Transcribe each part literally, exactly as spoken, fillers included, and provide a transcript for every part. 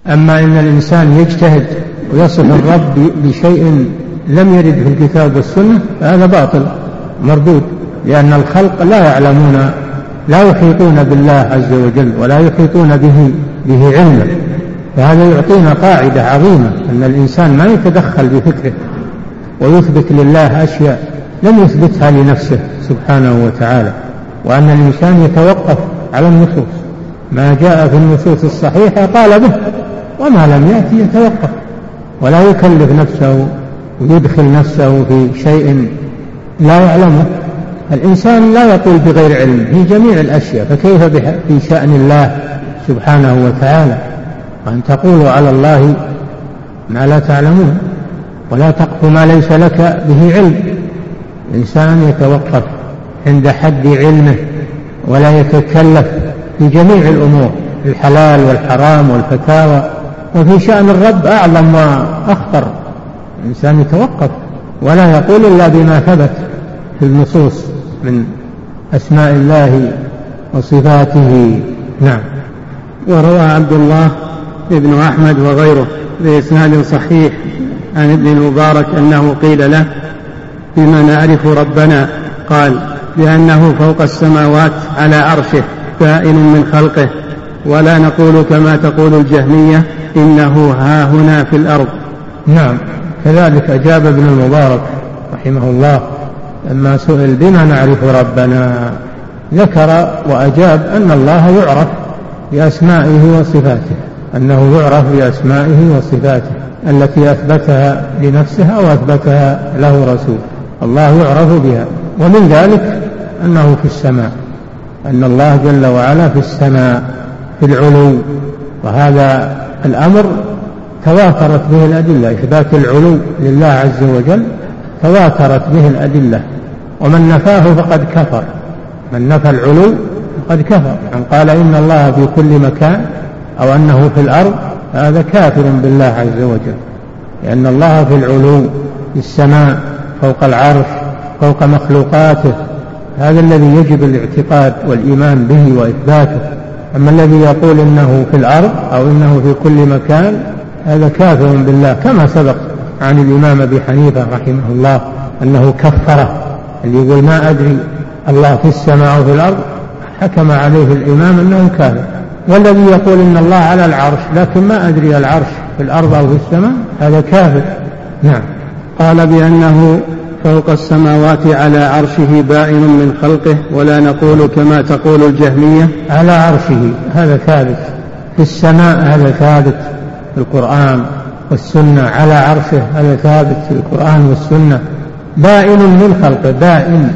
أما إن الإنسان يجتهد ويصف الرب بشيء لم يرد في الكتاب والسنة فهذا باطل مردود، لأن الخلق لا يعلمون، لا يحيطون بالله عز وجل ولا يحيطون به, به علما. فهذا يعطينا قاعدة عظيمة، أن الإنسان ما يتدخل بفكره ويثبت لله أشياء لم يثبتها لنفسه سبحانه وتعالى، وأن الإنسان يتوقف على النصوص، ما جاء في النصوص الصحيحة قال به، وما لم يأتي يتوقف ولا يكلف نفسه ويدخل نفسه في شيء لا يعلمه. الإنسان لا يقول بغير علم في جميع الأشياء، فكيف في شأن الله سبحانه وتعالى؟ وأن تقولوا على الله ما لا تعلمون، ولا تقف ما ليس لك به علم. الإنسان يتوقف عند حد علمه ولا يتكلف في جميع الأمور، الحلال والحرام والفتاوى. وفي شأن الرب أعظم وأخطر، الإنسان يتوقف ولا يقول إلا بما ثبت في النصوص من أسماء الله وصفاته. نعم. وروى عبد الله ابن أحمد وغيره بإسناد صحيح عن ابن المبارك أنه قيل له: بما نعرف ربنا؟ قال: لأنه فوق السماوات على عرشه بائن من خلقه، ولا نقول كما تقول الجهمية إنه ها هنا في الأرض. نعم، كذلك أجاب ابن المبارك رحمه الله لما سئل بما نعرف ربنا، ذكر وأجاب أن الله يعرف بأسمائه وصفاته، أنه يعرف بأسمائه وصفاته التي أثبتها لنفسه أو أثبتها له رسول، الله يعرف بها. ومن ذلك أنه في السماء، أن الله جل وعلا في السماء في العلو، وهذا الأمر تواترت به الأدلة، إثبات العلو لله عز وجل تواترت به الأدلة، ومن نفاه فقد كفر، من نفى العلو فقد كفر. من قال إن الله في كل مكان أو أنه في الأرض هذا كافر بالله عز وجل، لأن الله في العلو في السماء فوق العرش فوق مخلوقاته، هذا الذي يجب الاعتقاد والإيمان به وإثباته. أما الذي يقول إنه في الأرض أو إنه في كل مكان هذا كافر بالله، كما سبق عن الإمام أبي حنيفة رحمه الله أنه كفره، اللي يقول ما أدري الله في السماء أو في الأرض حكم عليه الإمام أنه كافر. والذي يقول إن الله على العرش لكن ما أدري العرش في الأرض أو في السماء هذا كافر. نعم. قال بأنه فوق السماوات على عرشه بائن من خلقه، ولا نقول كما تقول الجهمية. على عرشه هذا ثابت، في السماء هذا ثابت في القرآن والسنة، على عرشه هذا ثابت في القرآن والسنة. بائن من خلقه، بائن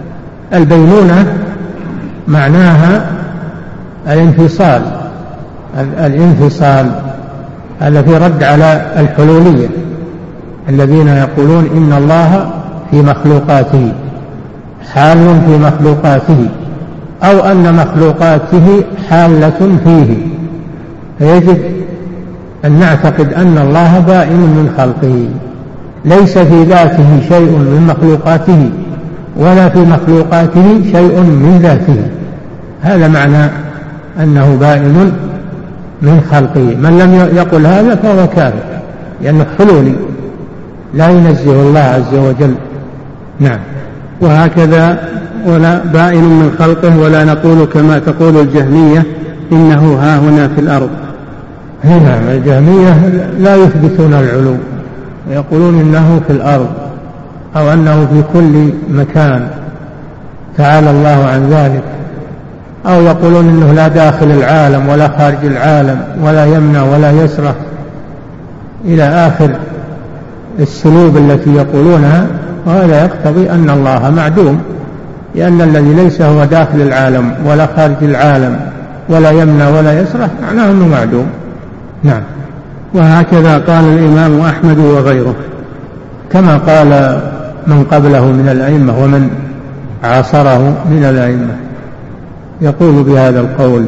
البينونة معناها الانفصال، الانفصال هذا في رد على الحلولية الذين يقولون إن الله في مخلوقاته، حال في مخلوقاته، أو أن مخلوقاته حالة فيه. فيجب أن نعتقد أن الله بائن من خلقه، ليس في ذاته شيء من مخلوقاته ولا في مخلوقاته شيء من ذاته. هذا معنى أنه بائن من خلقه. من لم يقل هذا فهو كافر، لأنه حلولي لا ينزه الله عز وجل. نعم. وهكذا ولا بائن من خلقه، ولا نقول كما تقول الجهمية إنه ها هنا في الأرض. نعم، الجهمية لا يثبتون العلو، يقولون إنه في الأرض أو أنه في كل مكان، تعالى الله عن ذلك. أو يقولون إنه لا داخل العالم ولا خارج العالم ولا يمنع ولا يسرح إلى آخر السلوب التي يقولونها. وهذا يقتضي أن الله معدوم، لأن الذي ليس هو داخل العالم ولا خارج العالم ولا يمنع ولا يسرح معناه أنه معدوم. نعم. وهكذا قال الإمام أحمد وغيره، كما قال من قبله من الأئمة ومن عاصره من الأئمة، يقول بهذا القول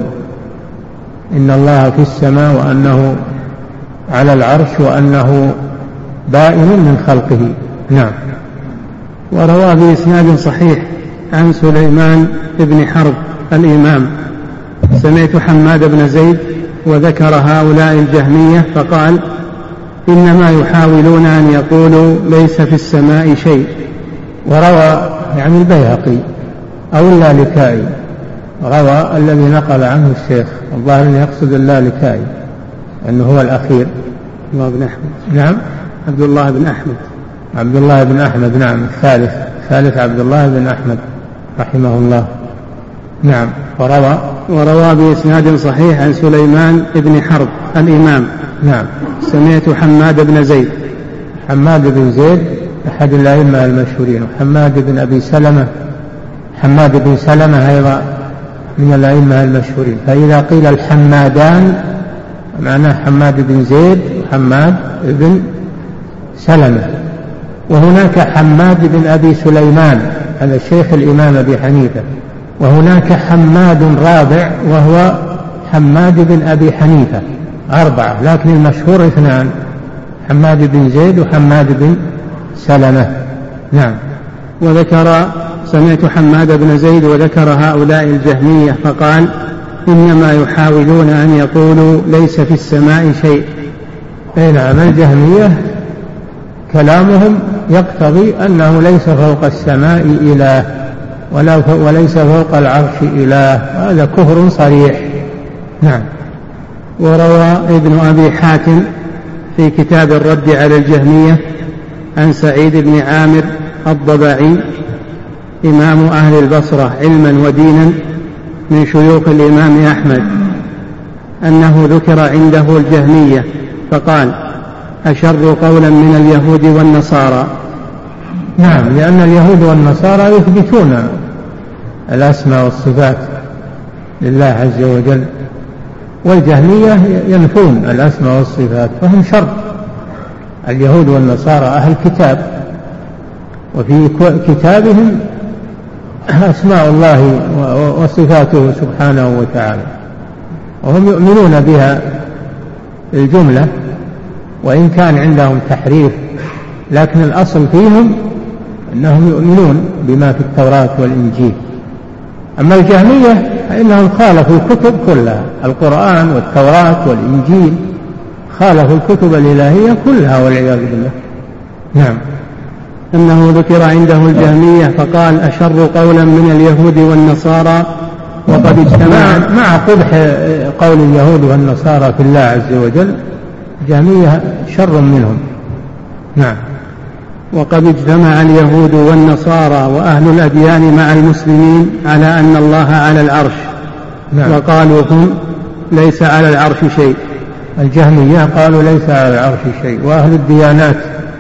إن الله في السماء وأنه على العرش وأنه بائن من خلقه. نعم. وروى بإسناد صحيح عن سليمان بن حرب الإمام: سمعت حماد بن زيد وذكر هؤلاء الجهمية فقال إنما يحاولون أن يقولوا ليس في السماء شيء. وروى يعني البيهقي أو اللالكائي، روى الذي نقل عنه الشيخ، الظاهر أنه يقصد اللالكائي أنه هو الأخير. عبد الله بن أحمد. نعم عبد الله بن أحمد عبد الله بن أحمد نعم الثالث ثالث عبد الله بن أحمد رحمه الله. نعم. وروى وروى بإسناد صحيح عن سليمان بن حرب الإمام. نعم. سمعت حماد بن زيد. حماد بن زيد أحد الأئمة المشهورين، وحماد بن أبي سلمة حماد بن سلمة أيضا من الأئمة المشهورين. فإذا قيل الحمادان معناه حماد بن زيد وحماد بن سلمة. وهناك حماد بن أبي سليمان هذا الشيخ الإمام أبي حنيفة، وهناك حماد رابع وهو حماد بن أبي حنيفة، أربعة، لكن المشهور اثنان، حماد بن زيد وحماد بن سلمة. نعم. وذكر سمعت حماد بن زيد وذكر هؤلاء الجهمية فقال إنما يحاولون أن يقولوا ليس في السماء شيء. أي نعم، الجهمية كلامهم يقتضي أنه ليس فوق السماء إله ولا وليس فوق العرش إله، هذا كفر صريح. نعم. وروى ابن أبي حاتم في كتاب الرد على الجهمية عن سعيد بن عامر الضبعي إمام أهل البصرة علما ودينا من شيوخ الإمام أحمد أنه ذكر عنده الجهمية فقال أشر قولا من اليهود والنصارى. نعم، لأن اليهود والنصارى يثبتون الأسماء والصفات لله عز وجل، والجهمية ينفون الأسماء والصفات، فهم شر. اليهود والنصارى أهل كتاب، وفي كتابهم أسماء الله وصفاته سبحانه وتعالى، وهم يؤمنون بها الجملة، وإن كان عندهم تحريف، لكن الأصل فيهم أنهم يؤمنون بما في التوراة والإنجيل. أما الجهمية فإنهم خالفوا الكتب كلها، القرآن والتوراة والإنجيل، خالفوا الكتب الإلهية كلها والعياذ بالله. نعم. أنه ذكر عنده الجهمية فقال أشر قولا من اليهود والنصارى وقد اجتمع. مع قبح قول اليهود والنصارى في الله عز وجل، الجهمية شر منهم. نعم. وقد اجتمع اليهود والنصارى وأهل الأديان مع المسلمين على أن الله على العرش. نعم. وقالوا هم ليس على العرش شيء. الجهمية قالوا ليس على العرش شيء، وأهل الديانات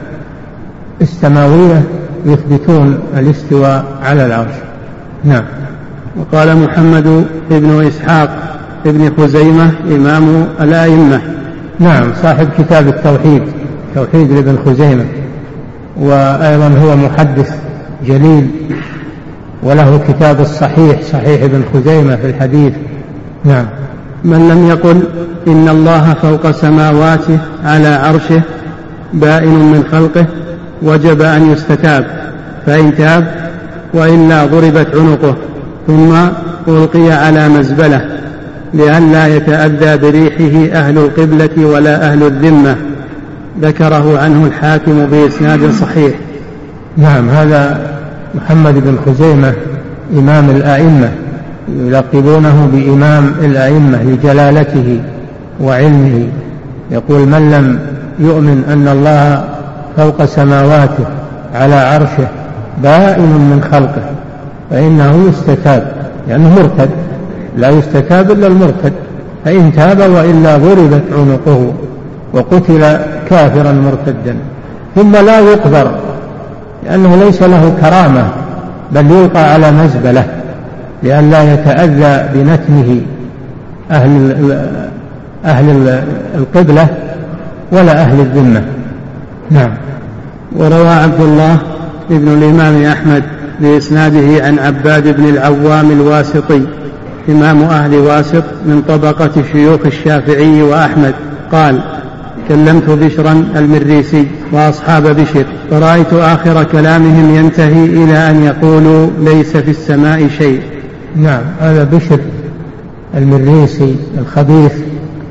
السماوية يثبتون الاستواء على العرش. نعم. وقال محمد بن إسحاق ابن خزيمة إمام الأئمة. نعم، صاحب كتاب التوحيد، توحيد لابن خزيمة، وأيضا هو محدث جليل، وله كتاب الصحيح، صحيح ابن خزيمة في الحديث. نعم. من لم يقل إن الله فوق سماواته على عرشه بائن من خلقه وجب أن يستتاب، فإن تاب وإلا ضربت عنقه ثم ألقي على مزبلة لئلا يتأذى بريحه أهل القبلة ولا أهل الذمة. ذكره عنه الحاكم بإسناد صحيح. نعم، هذا محمد بن خزيمة إمام الأئمة، يلقبونه بإمام الأئمة لجلالته وعلمه. يقول من لم يؤمن أن الله فوق سماواته على عرشه بائن من خلقه فإنه يستتاب، لأنه يعني مرتد، لا يستتاب إلا المرتد، فإن تاب وإلا ضربت عنقه وقتل كافرا مرتدا. ثم لا يقبر لأنه ليس له كرامة، بل يلقى على مزبلة لئلا يتأذى بنتنه أهل, أهل القبلة ولا أهل الذمة. نعم. وروى عبد الله ابن الإمام أحمد بإسناده عن عباد بن العوام الواسطي إمام أهل واسط من طبقة شيوخ الشافعي وأحمد قال كلمت بشرا المريسي وأصحاب بشر فرأيت آخر كلامهم ينتهي إلى أن يقولوا ليس في السماء شيء. نعم، هذا بشر المريسي الخبيث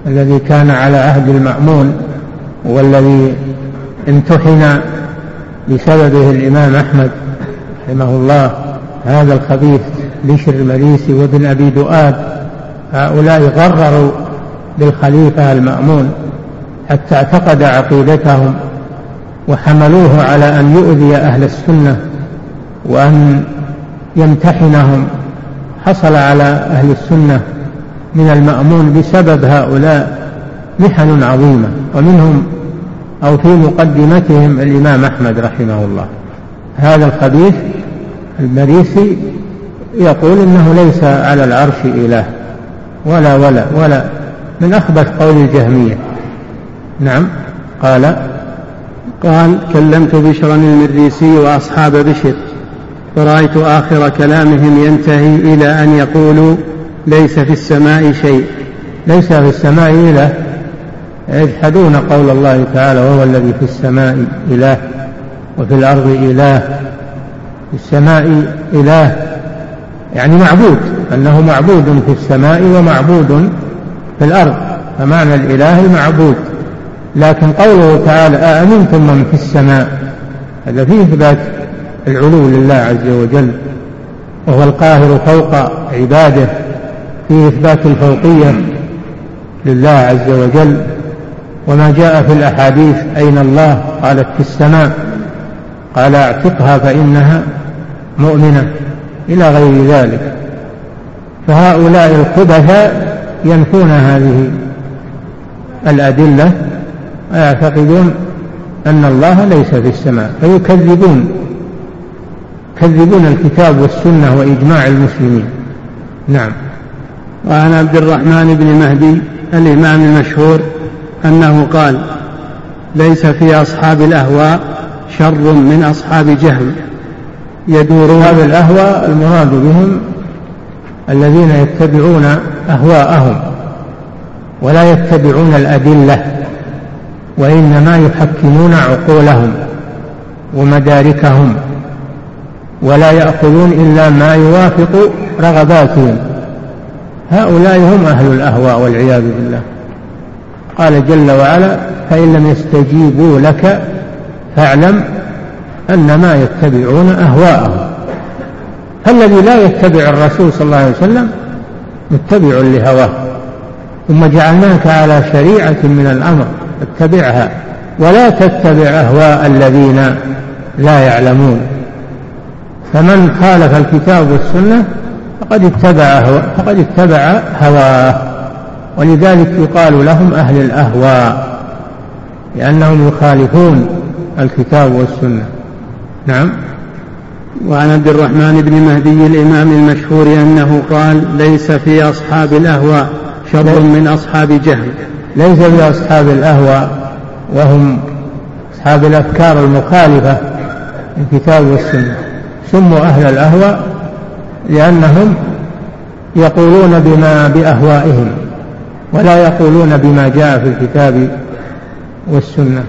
الذي كان على عهد المأمون والذي امتحن بسببه الإمام أحمد رحمه الله، هذا الخبيث بشر المريسي وابن أبي دؤاد، هؤلاء غرروا بالخليفة المأمون حتى اعتقد عقيدتهم وحملوه على أن يؤذي أهل السنة وأن يمتحنهم. حصل على أهل السنة من المأمون بسبب هؤلاء محن عظيمة، ومنهم أو في مقدمتهم الإمام أحمد رحمه الله. هذا الخبيث المريسي يقول إنه ليس على العرش إله ولا ولا ولا من أخبث قول الجهمية. نعم. قال قال كلمت بشرا المريسي وأصحاب بشر فرأيت آخر كلامهم ينتهي إلى أن يقولوا ليس في السماء شيء. ليس في السماء إله، يجحدون قول الله تعالى وهو الذي في السماء إله وفي الأرض إله. في السماء إله يعني معبود، أنه معبود في السماء ومعبود في الأرض، فمعنى الإله المعبود. لكن قوله تعالى أأمنتم من في السماء، هذا فيه إثبات العلو لله عز وجل وهو القاهر فوق عباده، فيه إثبات الفوقية لله عز وجل. وما جاء في الأحاديث أين الله؟ قالت في السماء، قال اعتقها فإنها مؤمنة، إلى غير ذلك. فهؤلاء الخبثاء ينفون هذه الأدلة ويعتقدون أن الله ليس في السماء، فيكذبون يكذبون الكتاب والسنة وإجماع المسلمين. نعم. وعن عبد الرحمن بن مهدي الإمام المشهور أنه قال ليس في أصحاب الأهواء شر من أصحاب جهل يدورون. أصحاب الأهواء المراد بهم الذين يتبعون أهواءهم ولا يتبعون الأدلة، وإنما يحكمون عقولهم ومداركهم ولا يأخذون إلا ما يوافق رغباتهم. هؤلاء هم أهل الأهواء والعياذ بالله. قال جل وعلا فإن لم يستجيبوا لك فاعلم أنما يتبعون أهواءهم. فالذي لا يتبع الرسول صلى الله عليه وسلم متبع لهواه، ثم جعلناك على شريعة من الأمر اتبعها ولا تتبع أهواء الذين لا يعلمون. فمن خالف الكتاب والسنة فقد اتبع فقد اتبع هواه، ولذلك يقال لهم أهل الأهواء لأنهم يخالفون الكتاب والسنة. نعم. وعن عبد الرحمن بن مهدي الإمام المشهور أنه قال ليس في أصحاب الأهواء شر من أصحاب جهل. ليس في أصحاب الأهواء وهم أصحاب الأفكار المخالفة للكتاب والسنة سموا أهل الأهواء لأنهم يقولون بما بأهوائهم ولا يقولون بما جاء في الكتاب والسنة.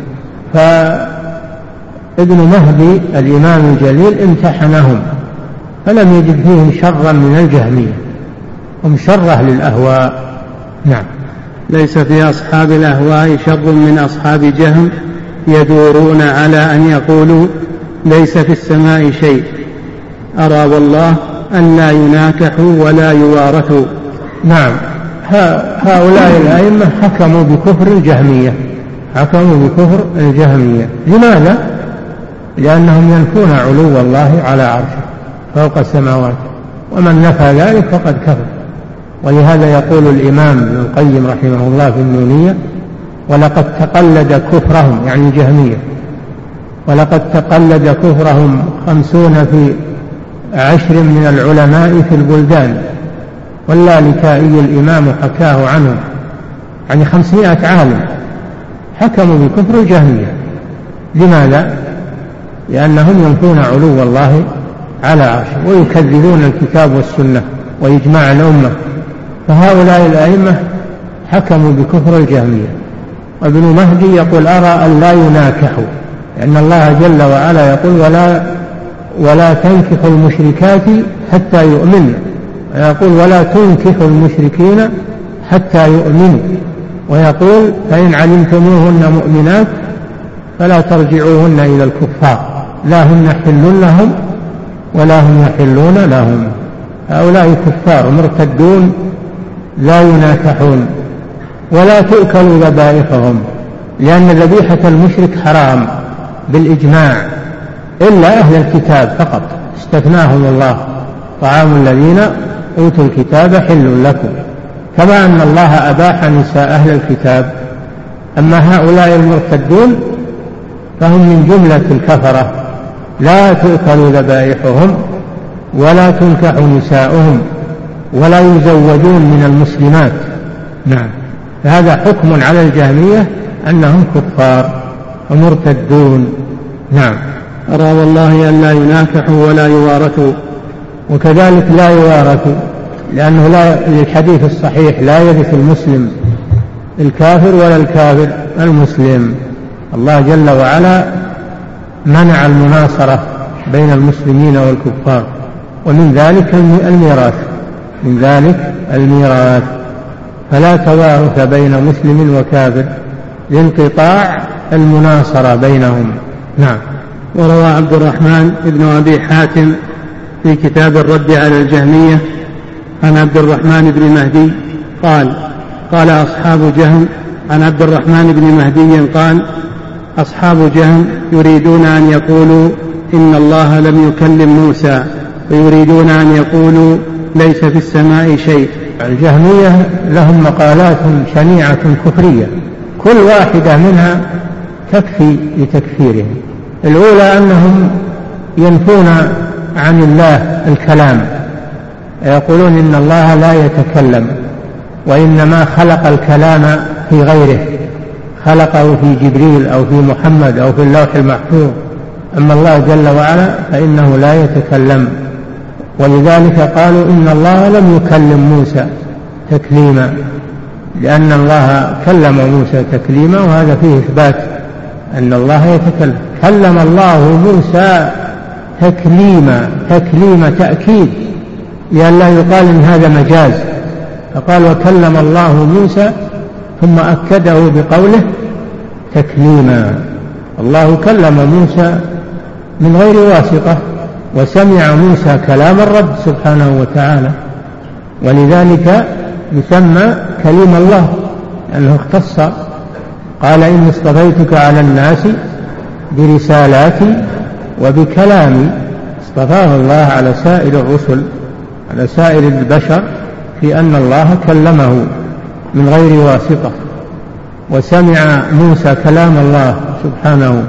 فابن مهدي الإمام الجليل امتحنهم فلم يجد فيهم شرا من الجهمية، هم شر أهل الأهواء. نعم. ليس في أصحاب الأهواء شر من أصحاب جهم يدورون على أن يقولوا ليس في السماء شيء. أرى والله أن لا يناكحوا ولا يوارثوا. نعم. هؤلاء الأئمة حكموا بكفر الجهمية حكموا بكفر الجهمية. لماذا؟ لأنهم ينفون علو الله على عرشه فوق السماوات، ومن نفى ذلك فقد كفر. ولهذا يقول الإمام ابن القيم رحمه الله في النونية ولقد تقلد كفرهم يعني الجهمية ولقد تقلد كفرهم خمسون في عشر من العلماء في البلدان، واللالكائي الإمام حكاه عنهم يعني خمسمائة عالم حكموا بكفر الجهمية. لماذا؟ لأنهم ينفون علو الله على عرشه ويكذبون الكتاب والسنة وإجماع الأمة. فهؤلاء الأئمة حكموا بكفر الجهمية. وابن مهدي يقول أرى أن لا يناكحوا، لأن الله جل وعلا يقول ولا ولا تنكحوا المشركات حتى يؤمنوا، ويقول ولا تنكحوا المشركين حتى يؤمنوا. ويقول فإن علمتموهن مؤمنات فلا ترجعوهن إلى الكفار لا هن حل لهم ولا هم يحلون لهم. هؤلاء كفار مرتدون لا يناكحون ولا تؤكل ذبائحهم، لأن ذبيحة المشرك حرام بالإجماع إلا أهل الكتاب فقط استثناهم الله، طعام الذين أوتوا الكتاب حل لكم، كما أن الله أباح نساء أهل الكتاب. أما هؤلاء المرتدون فهم من جملة الكفرة لا تؤكل ذبائحهم ولا تنكح نساؤهم ولا يزوجون من المسلمات. نعم، فهذا حكم على الجهمية أنهم كفار ومرتدون. نعم. أرى والله أن لا يناكحوا ولا يوارثوا، وكذلك لا يوارثوا، لأنه لا الحديث الصحيح لا يرث المسلم الكافر ولا الكافر المسلم. الله جل وعلا منع المناصرة بين المسلمين والكفار، ومن ذلك الميراث من ذلك الميراث فلا توارث بين مسلم وكافر لانقطاع المناصرة بينهم. نعم. وروى عبد الرحمن بن أبي حاتم في كتاب الرد على الجهمية عن عبد الرحمن بن مهدي قال قال أصحاب جهم عن عبد الرحمن بن مهدي قال أصحاب جهم يريدون أن يقولوا إن الله لم يكلم موسى، ويريدون أن يقولوا ليس في السماء شيء. الجهمية لهم مقالات شنيعة كفرية كل واحدة منها تكفي لتكفيرهم. الأولى أنهم ينفون عن الله الكلام، يقولون إن الله لا يتكلم وإنما خلق الكلام في غيره، خلقه في جبريل أو في محمد أو في اللوح المحفوظ، أما الله جل وعلا فإنه لا يتكلم. ولذلك قالوا إن الله لم يكلم موسى تكليما، لأن الله كلم موسى تكليما، وهذا فيه إثبات أن الله يتكلم. كلم الله موسى تكليما، تكليم تأكيد، لأن لا يقال إن هذا مجاز، فقال وكلم الله موسى ثم أكده بقوله تكليما. الله كلم موسى من غير واسطة، وسمع موسى كلام الرب سبحانه وتعالى، ولذلك يسمى كليم الله لأنه اختص. قال إني اصطفيتك على الناس برسالاتي وبكلامي، اصطفاه الله على سائر الرسل على سائر البشر في أن الله كلمه من غير واسطة، وسمع موسى كلام الله سبحانه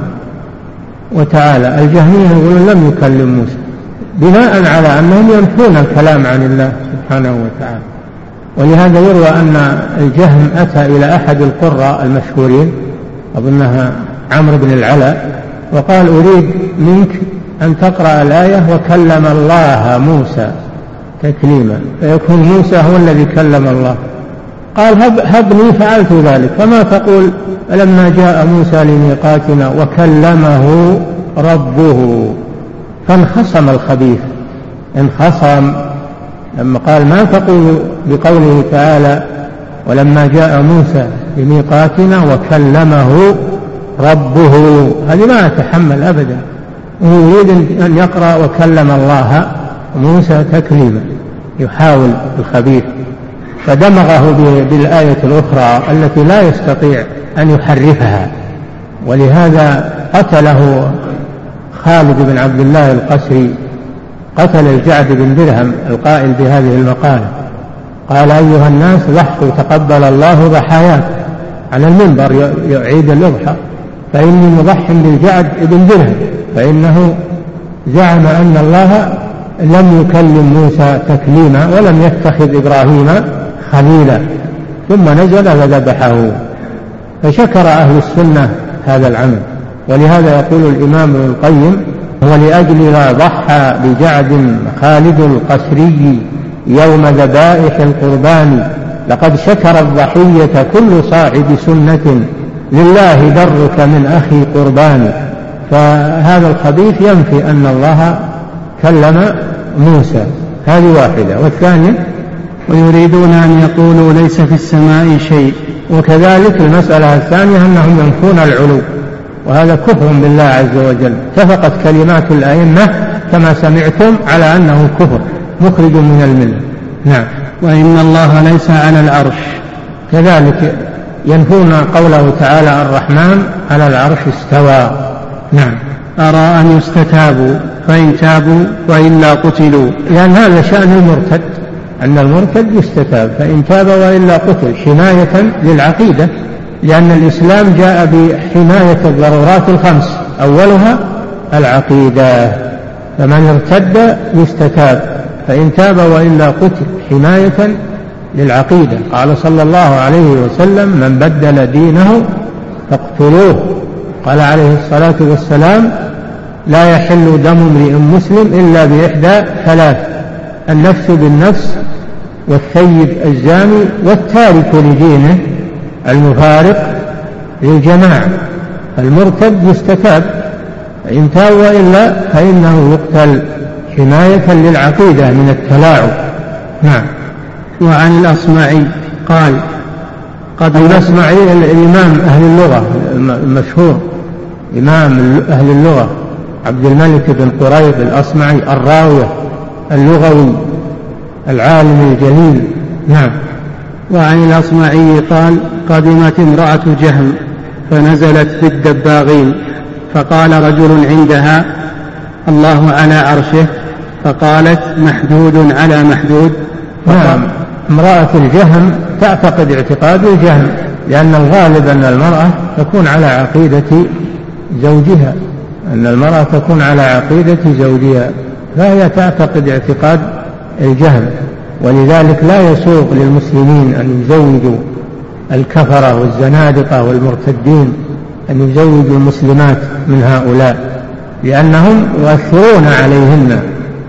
وتعالى. الجهمية يقولون لم يكلم موسى بناء على أنهم ينفون الكلام عن الله سبحانه وتعالى. ولهذا يروى أن الجهم أتى إلى أحد القراء المشهورين أظنها عمرو بن العلاء وقال أريد منك أن تقرأ الآية وكلم الله موسى تكليما، فيكون موسى هو الذي كلم الله. قال هب هبني فعلت ذلك، فما تقول لما جاء موسى لميقاتنا وكلمه ربه؟ فانخصم الخبيث، انخصم لما قال ما تقول بقوله تعالى ولما جاء موسى لميقاتنا وكلمه ربه، هذه ما أتحمل أبدا. وهو يريد أن يقرأ وكلم الله موسى تكليما، يحاول الخبيث، فدمغه بالآية الأخرى التي لا يستطيع أن يحرفها. ولهذا قتله خالد بن عبد الله القسري، قتل الجعد بن درهم القائل بهذه المقالة، قال أيها الناس ضحوا تقبل الله ضحاياكم، على المنبر يعيد الأضحى، فإني مضح بالجعد بن درهم، فإنه زعم أن الله لم يكلم موسى تكليما ولم يتخذ إبراهيم خليلا، ثم نزل وذبحه. فشكر أهل السنة هذا العمل. ولهذا يقول الإمام ابن القيم ولأجل ما ضحى بجعد خالد القسري يوم ذبائح القربان لقد شكر الضحية كل صاحب سنة لله درك من أخي قربان. فهذا الخبيث ينفي أن الله كلم موسى، هذه واحدة. والثانية ويريدون أن يقولوا ليس في السماء شيء، وكذلك المسألة الثانية أنهم ينفون العلو، وهذا كفر بالله عز وجل. اتفقت كلمات الأئمة كما سمعتم على أنه كفر مخرج من الملة. نعم. وإن الله ليس على العرش، كذلك ينفون قوله تعالى الرحمن على العرش استوى. نعم. أرى أن يستتابوا فإن تابوا وإلا قتلوا، لأن هذا شأن المرتد، أن المرتد يستتاب فإن تاب وإلا قتل، حماية للعقيدة، لأن الإسلام جاء بحماية الضرورات الخمس أولها العقيدة، فمن ارتد يستتاب فإن تاب وإلا قتل، حماية للعقيدة. قال صلى الله عليه وسلم من بدل دينه فاقتلوه. قال عليه الصلاة والسلام لا يحل دم امرئ مسلم إلا بإحدى ثلاث: النفس بالنفس، والثيب الزاني، والتارك لدينه المفارق للجماعة. المرتد يستتاب فإن تاب وإلا فإنه يقتل، حماية للعقيدة من التلاعب. نعم. وعن الأصمعي قال قد الأصمعي الإمام أهل اللغة المشهور، إمام أهل اللغة عبد الملك بن قريب الأصمعي الراوية اللغوي العالم الجليل. نعم. وعن الأصمعي قال قدمت امرأة جهم فنزلت بالدباغين، فقال رجل عندها الله على عرشه، فقالت محدود على محدود. نعم. امرأة الجهم تعتقد اعتقاد الجهم، لأن الغالب أن المرأة تكون على عقيدة زوجها، أن المرأة تكون على عقيدة زوجها، فهي تعتقد اعتقاد الجهم، ولذلك لا يسوغ للمسلمين أن يزوجوا الكفرة والزنادقة والمرتدين، أن يزوجوا المسلمات من هؤلاء، لأنهم يؤثرون عليهن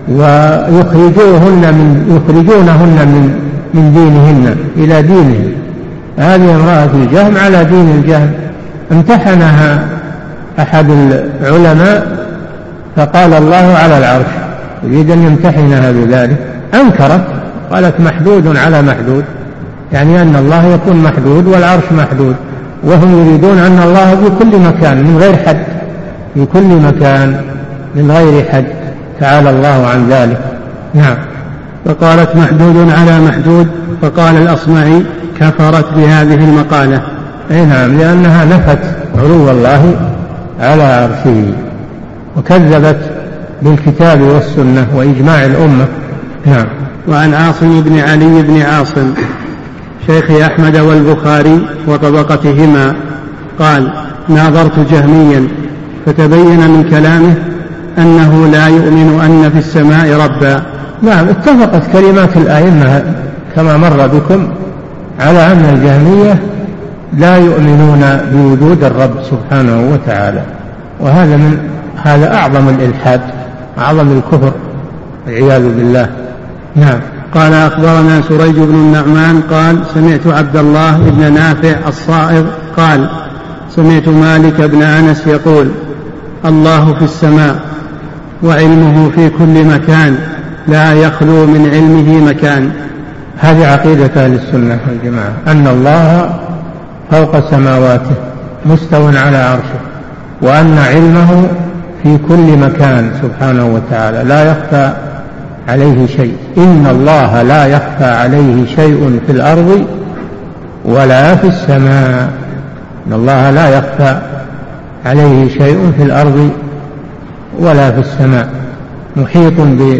ويخرجوهن من يخرجونهن من من دينهن إلى دينهم. هذه امرأة الجهم على دين الجهم. امتحنها أحد العلماء فقال الله على العرش، يريد أن يمتحنها بذلك، أنكرت، قالت محدود على محدود، يعني أن الله يكون محدود والعرش محدود، وهم يريدون أن الله في كل مكان من غير حد، في كل مكان من غير حد، تعالى الله عن ذلك. نعم. فقالت محدود على محدود، فقال الأصمعي كفرت بهذه المقالة. أي نعم، لأنها نفت علو الله على عرشه وكذبت بالكتاب والسنة وإجماع الأمة. نعم. وعن عاصم بن علي بن عاصم شيخ أحمد والبخاري وطبقتهما قال ناظرت جهميا فتبين من كلامه أنه لا يؤمن أن في السماء ربا. نعم. اتفقت كلمات الآئمة كما مر بكم على أن الجهمية لا يؤمنون بوجود الرب سبحانه وتعالى، وهذا من هذا أعظم الإلحاد، أعظم الكفر والعياذ بالله. نعم. قال أخبرنا سريج بن النعمان قال سمعت عبد الله بن نافع الصائغ قال سمعت مالك بن أنس يقول الله في السماء وعلمه في كل مكان لا يخلو من علمه مكان. هذه عقيدة أهل السنة والجماعة، أن الله فوق سماواته مستو على عرشه، وأن علمه في كل مكان سبحانه وتعالى لا يخفى عليه شيء. إن الله لا يخفى عليه شيء في الأرض ولا في السماء. إن الله لا يخفى عليه شيء في الأرض ولا في السماء، محيط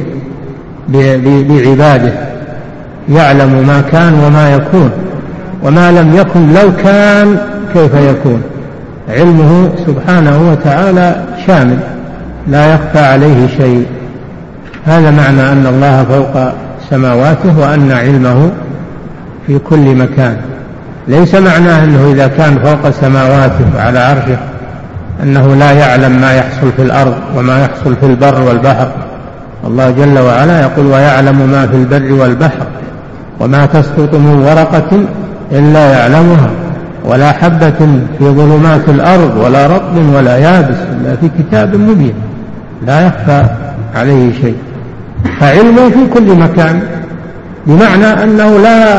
بعباده، يعلم ما كان وما يكون وما لم يكن لو كان كيف يكون. علمه سبحانه وتعالى شامل لا يخفى عليه شيء. هذا معنى أن الله فوق سماواته وأن علمه في كل مكان. ليس معناه أنه إذا كان فوق سماواته وعلى عرشه أنه لا يعلم ما يحصل في الأرض وما يحصل في البر والبحر. الله جل وعلا يقول ويعلم ما في البر والبحر وما تسقط من ورقة إلا يعلمها ولا حبة في ظلمات الأرض ولا رطب ولا يابس إلا في كتاب مبين. لا يخفى عليه شيء. فعلمه في كل مكان، بمعنى أنه لا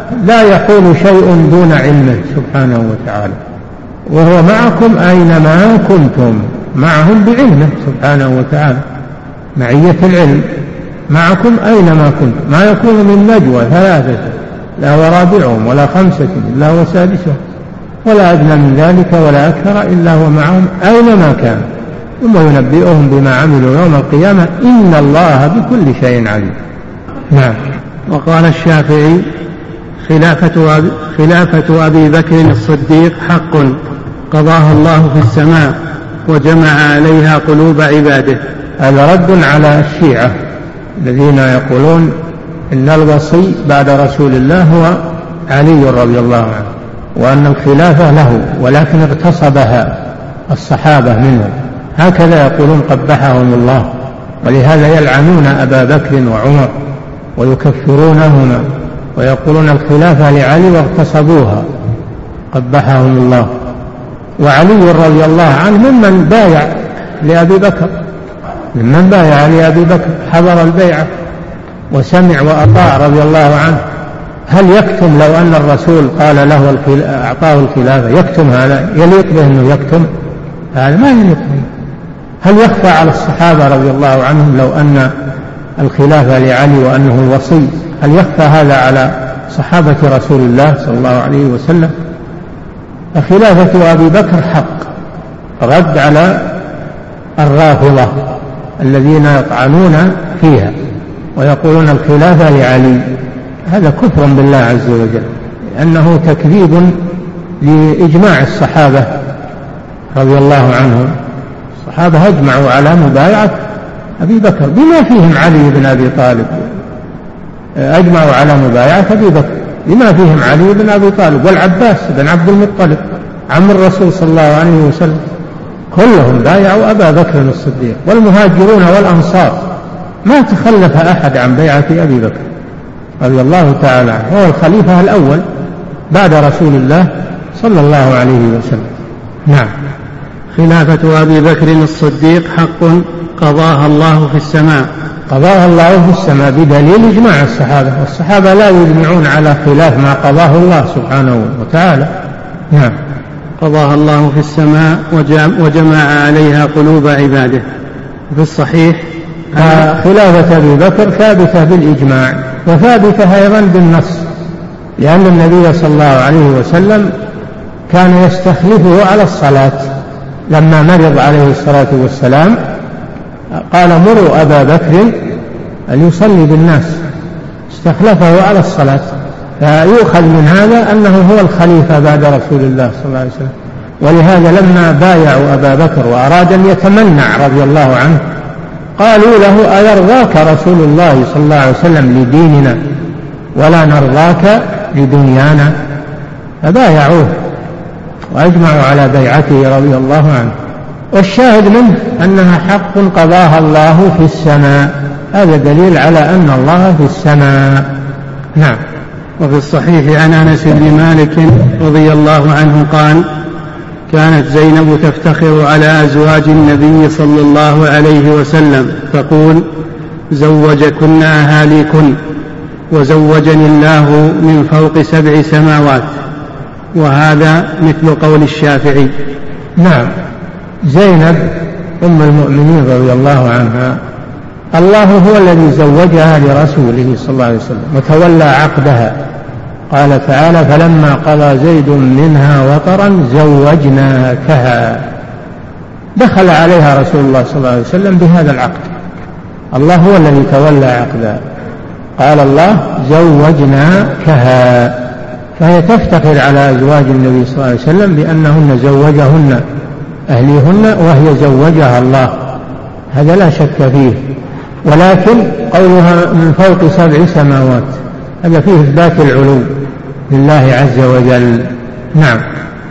لا يحول شيء دون علمه سبحانه وتعالى، وهو معكم أينما كنتم، معهم بعلمه سبحانه وتعالى، معية العلم، معكم أينما كنتم. ما يكون من نجوى ثلاثة لا ورابعهم ولا خمسة إلا هو سادسهم ولا أدنى من ذلك ولا أكثر إلا هو معهم أينما كان، ثم ينبئهم بما عملوا يوم القيامة إن الله بكل شيء عليم. نعم. وقال الشافعي: خلافة أبي, خلافة أبي بكر الصديق حق قضاها الله في السماء وجمع عليها قلوب عباده. هذا رد على الشيعة الذين يقولون إن الوصي بعد رسول الله هو علي رضي الله عنه، وأن الخلافة له ولكن اغتصبها الصحابة منه، هكذا يقولون قبحهم الله، ولهذا يلعنون أبا بكر وعمر ويكفرونهما ويقولون الخلافة لعلي واغتصبوها قبحهم الله. وعلي رضي الله عنه ممن بايع لأبي بكر، ممن بايع لأبي بكر، حضر البيعة وسمع وأطاع رضي الله عنه. هل يكتم لو أن الرسول قال له أعطاه الخلافة؟ يكتم هذا؟ يليق به أنه يكتم؟ هذا ما يليق به. هل يخفى على الصحابة رضي الله عنهم لو أن الخلافة لعلي وأنه الوصي؟ هل يخفى هذا على صحابة رسول الله صلى الله عليه وسلم؟ خلافة أبي بكر حق، رد على الرافضة الذين يطعنون فيها ويقولون الخلافة لعلي، هذا كفر بالله عز وجل، لأنه تكذيب لإجماع الصحابة رضي الله عنهم. الصحابة أجمعوا على مبايعة أبي بكر بما فيهم علي بن أبي طالب، أجمعوا على مبايعة أبي بكر بما فيهم علي بن أبي طالب والعباس بن عبد المطلب عم الرسول صلى الله عليه وسلم، كلهم بايعوا أبا بكر الصديق. والمهاجرون والأنصار ما تخلف أحد عن بيعة أبي بكر رضي الله تعالى عنه، هو الخليفة الأول بعد رسول الله صلى الله عليه وسلم. نعم. خلافة أبي بكر الصديق حق قضاها الله في السماء. قضاها الله في السماء بدليل إجماع الصحابة، والصحابة لا يجمعون على خلاف ما قضاه الله سبحانه وتعالى. نعم. قضاها الله في السماء وجمع عليها قلوب عباده. في الصحيح خلافة أبي بكر ثابتة بالإجماع وثابتة أيضا بالنص، لأن النبي صلى الله عليه وسلم كان يستخلفه على الصلاة لما مرض عليه الصلاة والسلام، قال مروا أبا بكر أن يصلي بالناس، استخلفه على الصلاة. فيؤخذ من هذا أنه هو الخليفة بعد رسول الله صلى الله عليه وسلم. ولهذا لما بايعوا أبا بكر وأراد أن يتمنع رضي الله عنه قالوا له أيرضاك رسول الله صلى الله عليه وسلم لديننا ولا نرضاك لدنيانا؟ فبايعوه وأجمعوا على بيعته رضي الله عنه. والشاهد منه أنها حق قضاها الله في السماء، هذا دليل على أن الله في السماء. نعم. وفي الصحيح عن أنس بن مالك رضي الله عنه قال: كانت زينب تفتخر على أزواج النبي صلى الله عليه وسلم تقول: زوجكن أهاليكن وزوجني الله من فوق سبع سماوات. وهذا مثل قول الشافعي. نعم. زينب أم المؤمنين رضي الله عنها الله هو الذي زوجها لرسوله صلى الله عليه وسلم وتولى عقدها. قال تعالى: فلما قضى زيد منها وطرا زوجناكها. دخل عليها رسول الله صلى الله عليه وسلم بهذا العقد، الله هو الذي تولى عقدها. قال الله: زوجناكها. فهي تفتخر على أزواج النبي صلى الله عليه وسلم بأنهن زوجهن أهليهن وهي زوجها الله، هذا لا شك فيه. ولكن قولها من فوق سبع سماوات هذا فيه إثبات العلو لله عز وجل. نعم.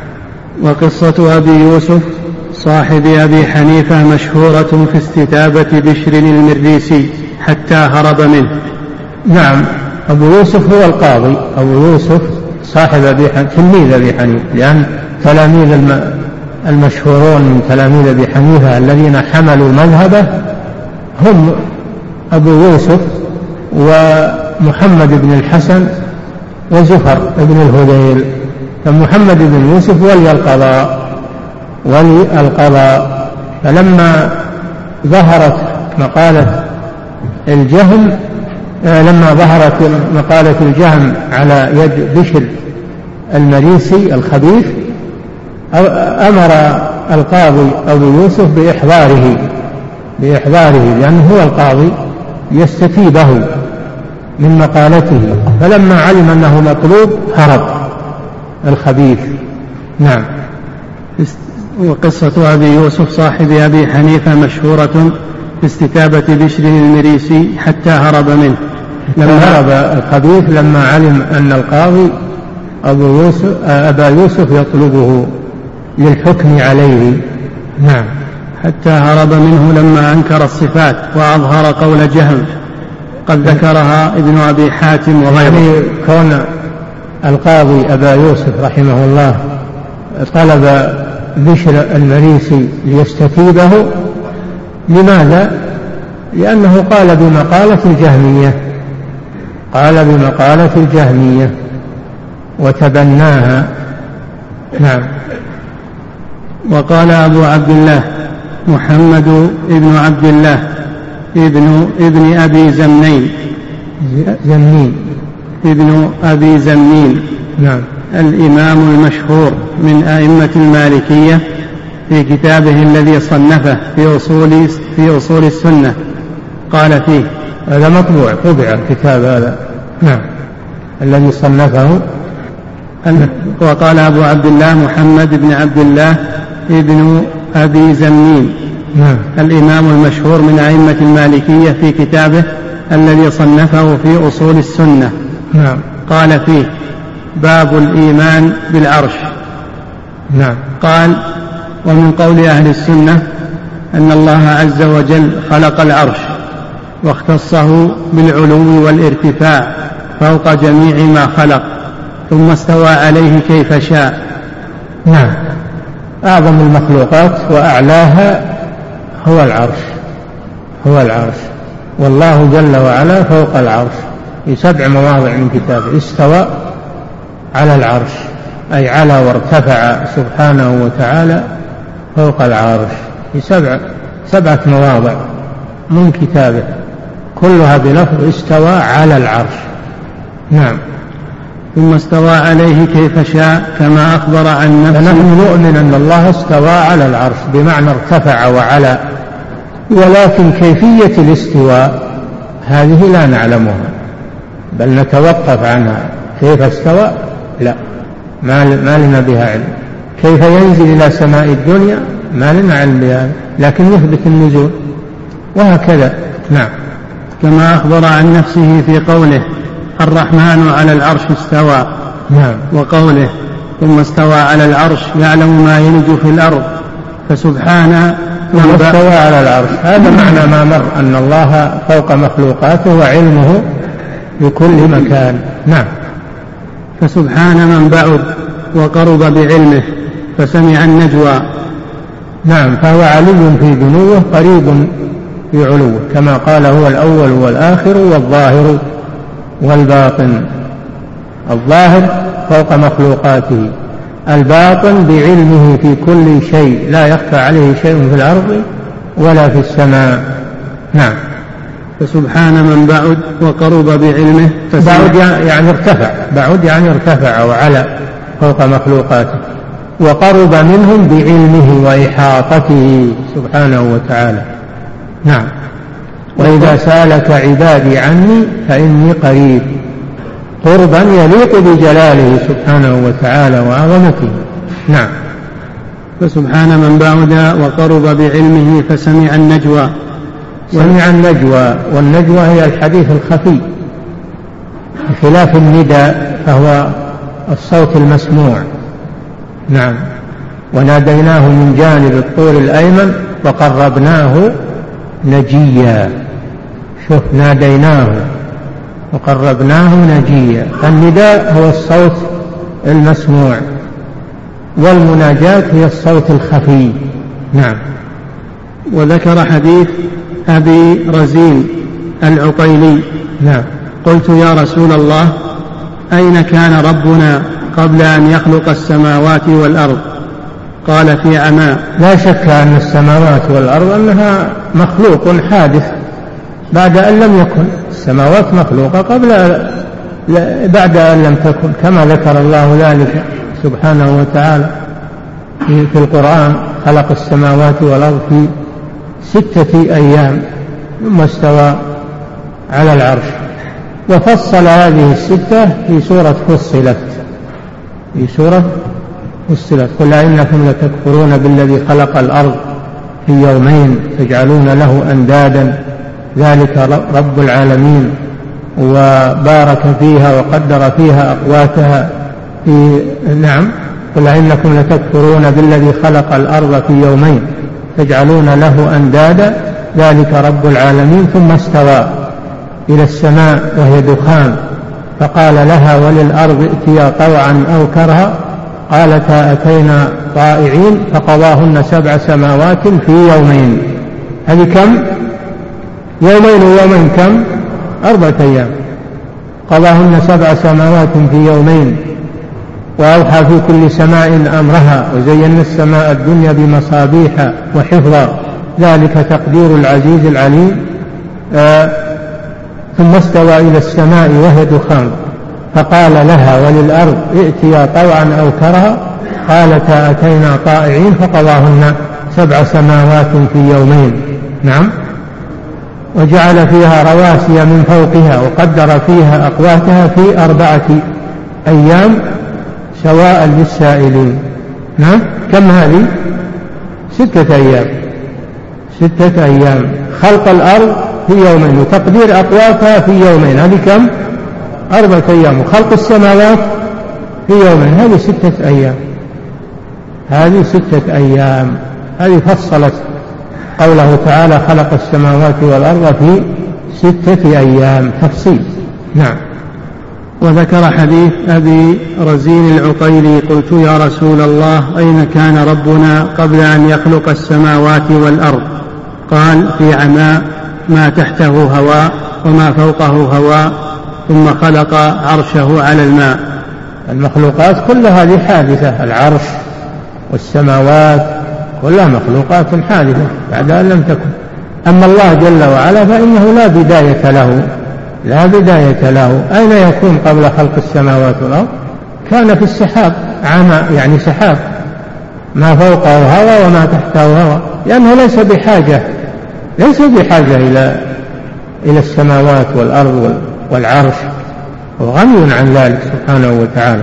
وقصة أبي يوسف صاحب أبي حنيفة مشهورة في استتابة بشر المريسي حتى هرب منه. نعم. أبو يوسف هو القاضي، أبو يوسف صاحب أبي حنيفة تلميذ أبي حنيفة، لأن تلاميذ المشهورون من تلاميذ أبي حنيفة الذين حملوا مذهبه هم أبو يوسف ومحمد بن الحسن وزفر ابن الهذيل. فمحمد بن يوسف ولي القضاء ولي القضاء فلما ظهرت مقالة الجهم لما ظهرت مقالة الجهم على يد بشر المريسي الخبيث أمر القاضي أبو يوسف بإحضاره بإحضاره لأنه هو القاضي يستتيبه من مقالته. فلما علم أنه مطلوب هرب الخبيث. نعم. وقصة أبي يوسف صاحب أبي حنيفة مشهورة في استتابة بشر المريسي حتى هرب منه. لما هرب الخبيث لما علم أن القاضي أبو يوسف أبا يوسف يطلبه للحكم عليه. نعم. حتى هرب منه لما أنكر الصفات وأظهر قول جهم قد ذكرها ابن أبي حاتم وغيره. يعني كون القاضي أبا يوسف رحمه الله طلب بشر المريسي ليستتيبه، لماذا؟ لأنه قال بمقالة الجهمية قال بمقالة الجهمية وتبناها. نعم. وقال أبو عبد الله محمد ابن عبد الله ابن ابن أبي زمنين زمنين ابن أبي زمنين نعم. الإمام المشهور من أئمة المالكية في كتابه الذي صنفه في أصول في أصول السنة قال فيه. هذا مطبوع طبع الكتاب هذا. نعم. الذي صنفه. وقال أبو عبد الله محمد بن عبد الله ابن أبي زمنين نعم. الإمام المشهور من أئمة المالكية في كتابه الذي صنفه في أصول السنة. نعم. قال فيه باب الإيمان بالعرش. نعم. قال ومن قول أهل السنة أن الله عز وجل خلق العرش واختصه بالعلو والارتفاع فوق جميع ما خلق ثم استوى عليه كيف شاء. نعم. أعظم المخلوقات وأعلاها هو العرش هو العرش والله جل وعلا فوق العرش في سبع مواضع من كتابه. استوى على العرش أي على وارتفع سبحانه وتعالى فوق العرش في سبع سبعة مواضع من كتابه كلها بلفظ استوى على العرش. نعم. ثم استوى عليه كيف شاء كما أخبر عن نفسه. فنحن نؤمن أن الله استوى على العرش بمعنى ارتفع وعلى، ولكن كيفية الاستواء هذه لا نعلمها بل نتوقف عنها. كيف استوى لا ما لنا بها علم. كيف ينزل إلى سماء الدنيا ما لنا علم بها، لكن يثبت النزول وهكذا. نعم. كما أخبر عن نفسه في قوله الرحمن على العرش استوى. نعم. وقوله ثم استوى على العرش يعلم ما يلج في الأرض فسبحان ثم استوى على العرش. هذا معنى ما مر أن الله فوق مخلوقاته وعلمه بكل مكان. نعم. فسبحان من بعد وقرب بعلمه فسمع النجوى. نعم. فهو علي في دنوه قريب في علوه كما قال هو الأول والآخر والظاهر والباطن. الظاهر فوق مخلوقاته، الباطن بعلمه في كل شيء لا يخفى عليه شيء في الأرض ولا في السماء. نعم. فسبحان من بعد وقرب بعلمه. بعد يعني ارتفع بعد يعني ارتفع وعلى فوق مخلوقاته وقرب منهم بعلمه وإحاطته سبحانه وتعالى. نعم. وإذا سألك عبادي عني فإني قريب قربا يليق بجلاله سبحانه وتعالى وعظمته. نعم. فسبحان من بعد وقرب بعلمه فسمع النجوى. سمع النجوى، والنجوى هي الحديث الخفي بخلاف النداء فهو الصوت المسموع. نعم. وناديناه من جانب الطور الأيمن وقربناه نجيا. شوف ناديناه وقربناه نجيا. النداء هو الصوت المسموع والمناجاة هي الصوت الخفي. نعم. وذكر حديث أبي رزين العقيلي. نعم. قلت يا رسول الله أين كان ربنا قبل أن يخلق السماوات والأرض؟ قال في عماء. لا شك أن السماوات والأرض أنها مخلوق حادث بعد أن لم يكن. السماوات مخلوقة قبل بعد أن لم تكن، كما ذكر الله ذلك سبحانه وتعالى في القرآن: خلق السماوات والأرض في ستة أيام ثم استوى على العرش. وفصل هذه الستة في سورة فصلت في سورة فصلت قل أئنكم لتكفرون بالذي خلق الأرض في يومين تجعلون له أندادا ذلك رب العالمين، وبارك فيها وقدر فيها أقواتها في نعم قل أئنكم لتكفرون بالذي خلق الأرض في يومين تجعلون له أندادا ذلك رب العالمين، ثم استوى إلى السماء وهي دخان فقال لها وللأرض ائتيا طوعا أو كرها قالتا أتينا طائعين فقضاهن سبع سماوات في يومين. هذه كم؟ يومين ويومين كم؟ أربعة أيام. قضاهن سبع سماوات في يومين وأوحى في كل سماء أمرها وزينا السماء الدنيا بمصابيح وحفظا ذلك تقدير العزيز العليم. آه ثم استوى إلى السماء وهي دخان فقال لها وللأرض ائتيا طوعا أو كرها قالتا أتينا طائعين فقضاهن سبع سماوات في يومين. نعم. وجعل فيها رواسي من فوقها وقدر فيها أقواتها في أربعة أيام سواء للسائلين. نعم. كم هذه؟ ستة أيام. ستة أيام. خلق الأرض في يومين وتقدير أقواتها في يومين، هذه كم؟ أربعة أيام. وخلق السماوات في يومين، هذه ستة أيام. هذه ستة أيام. هذه فصلت قوله تعالى خلق السماوات والأرض في ستة أيام تفصيل. نعم. وذكر حديث أبي رزين العقيلي: قلت يا رسول الله أين كان ربنا قبل أن يخلق السماوات والأرض؟ قال: في عماء ما تحته هواء وما فوقه هواء ثم خلق عرشه على الماء. المخلوقات كل هذه حادثة، العرش والسماوات كلها مخلوقات حادثة بعد أن لم تكن. أما الله جل وعلا فإنه لا بداية له لا بداية له. أين يكون قبل خلق السماوات والأرض؟ كان في السحاب، عمى يعني سحاب، ما فوقه هواء وما تحته هواء، لأنه ليس بحاجة ليس بحاجة إلى إلى السماوات والأرض والعرش، وغني عن ذلك سبحانه وتعالى.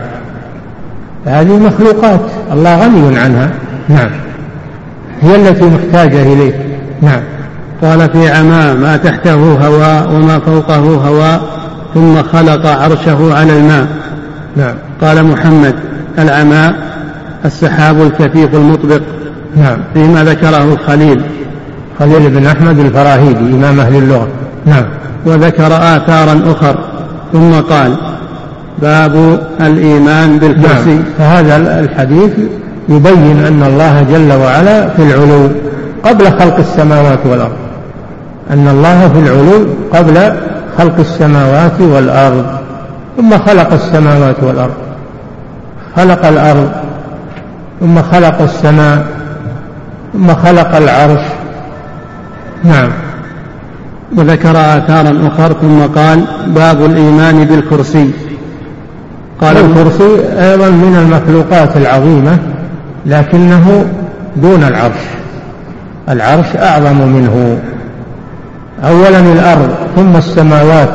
هذه مخلوقات الله غني عنها. نعم. هي التي محتاجة إليه. نعم. قال: في عماء ما تحته هواء وما فوقه هواء ثم خلق عرشه على الماء. نعم. قال محمد: العماء السحاب الكثيف المطبق. نعم. فيما ذكره الخليل خليل بن أحمد الفراهيدي إمام أهل اللغة. نعم. وذكر آثارا أخر ثم قال: باب الإيمان بالكرسي. نعم. فهذا الحديث يبين أن الله جل وعلا في العلو قبل خلق السماوات والأرض، أن الله في العلو قبل خلق السماوات والأرض، ثم خلق السماوات والأرض، خلق الأرض ثم خلق السماء ثم خلق العرش. نعم. وذكر آثارا أخر ثم قال: باب الإيمان بالكرسي. قال: الكرسي أيضا من المخلوقات العظيمة لكنه دون العرش، العرش أعظم منه. أولا الأرض ثم السماوات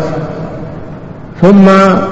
ثم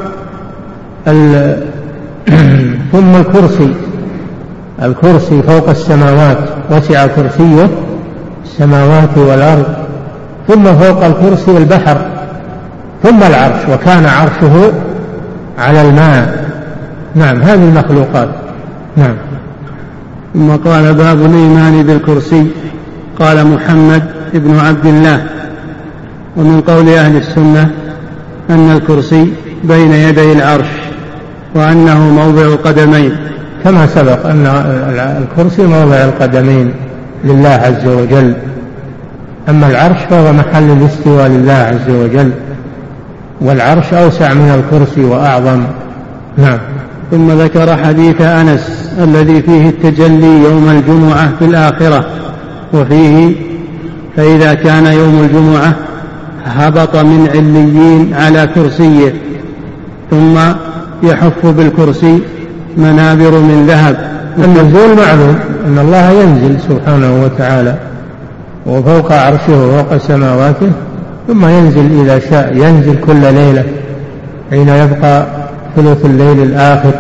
ثم الكرسي الكرسي فوق السماوات، وسع كرسيه السماوات والأرض، ثم فوق الكرسي البحر، ثم العرش، وكان عرشه على الماء. نعم. هذه المخلوقات. نعم. ثم قال: باب الإيمان بالكرسي. قال محمد ابن عبد الله: ومن قول أهل السنة أن الكرسي بين يدي العرش وأنه موضع القدمين، كما سبق أن الكرسي موضع القدمين لله عز وجل، أما العرش فهو محل الاستواء لله عز وجل، والعرش أوسع من الكرسي وأعظم نعم. ثم ذكر حديث أنس الذي فيه التجلي يوم الجمعة في الآخرة، وفيه: فإذا كان يوم الجمعة هبط من عليين على كرسيه، ثم يحف بالكرسي منابر من ذهب. النزول معلوم أن الله ينزل سبحانه وتعالى وفوق عرشه وفوق سماواته، ثم ينزل إذا شاء، ينزل كل ليلة حين يبقى ثلث الليل الآخر،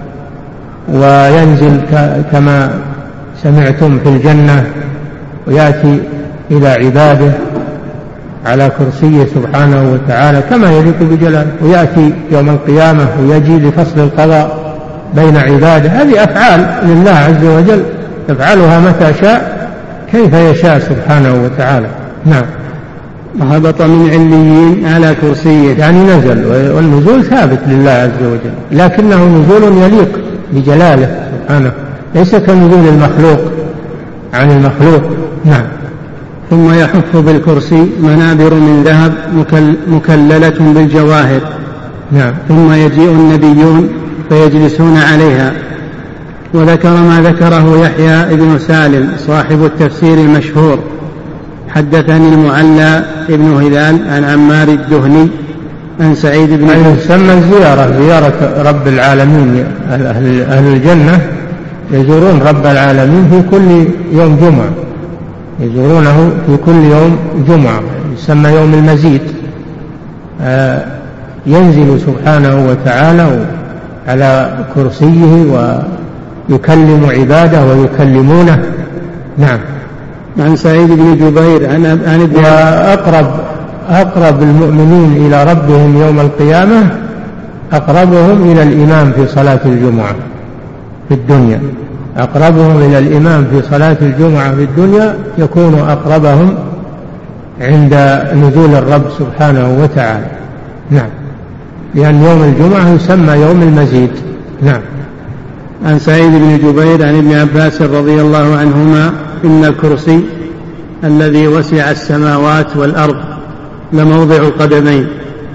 وينزل كما سمعتم في الجنة، ويأتي إلى عباده على كرسيه سبحانه وتعالى كما يليق بجلاله، ويأتي يوم القيامة ويجي لفصل القضاء بين عباده. هذه أفعال لله عز وجل يفعلها متى شاء كيف يشاء سبحانه وتعالى. نعم. وهبط من عليين على كرسيه، يعني نزل، والنزول ثابت لله عز وجل، لكنه نزول يليق بجلاله سبحانه، ليس كنزول المخلوق عن المخلوق. نعم. ثم يحف بالكرسي منابر من ذهب مكللة بالجواهر. نعم. ثم يجيء النبيون فيجلسون عليها. وذكر ما ذكره يحيى بن سالم صاحب التفسير المشهور: حدثني المعلى ابن هلال عن عمار الدهني عن سعيد بن يعني تسمى الزيارة زيارة رب العالمين. أهل الجنة يزورون رب العالمين في كل يوم جمعة، يزورونه في كل يوم جمعة، يسمى يوم المزيد. آه ينزل سبحانه وتعالى على كرسيه ويكلم عباده ويكلمونه. نعم. عن سعيد بن جبير عن ابن وأقرب أقرب المؤمنين إلى ربهم يوم القيامة أقربهم إلى الإمام في صلاة الجمعة في الدنيا. أقربهم إلى الإمام في صلاة الجمعة في الدنيا يكون أقربهم عند نزول الرب سبحانه وتعالى. نعم. لأن يوم الجمعة يسمى يوم المزيد. نعم. عن سعيد بن جبير عن ابن عباس رضي الله عنهما: إن الكرسي الذي وسع السماوات والأرض لموضع القدمين.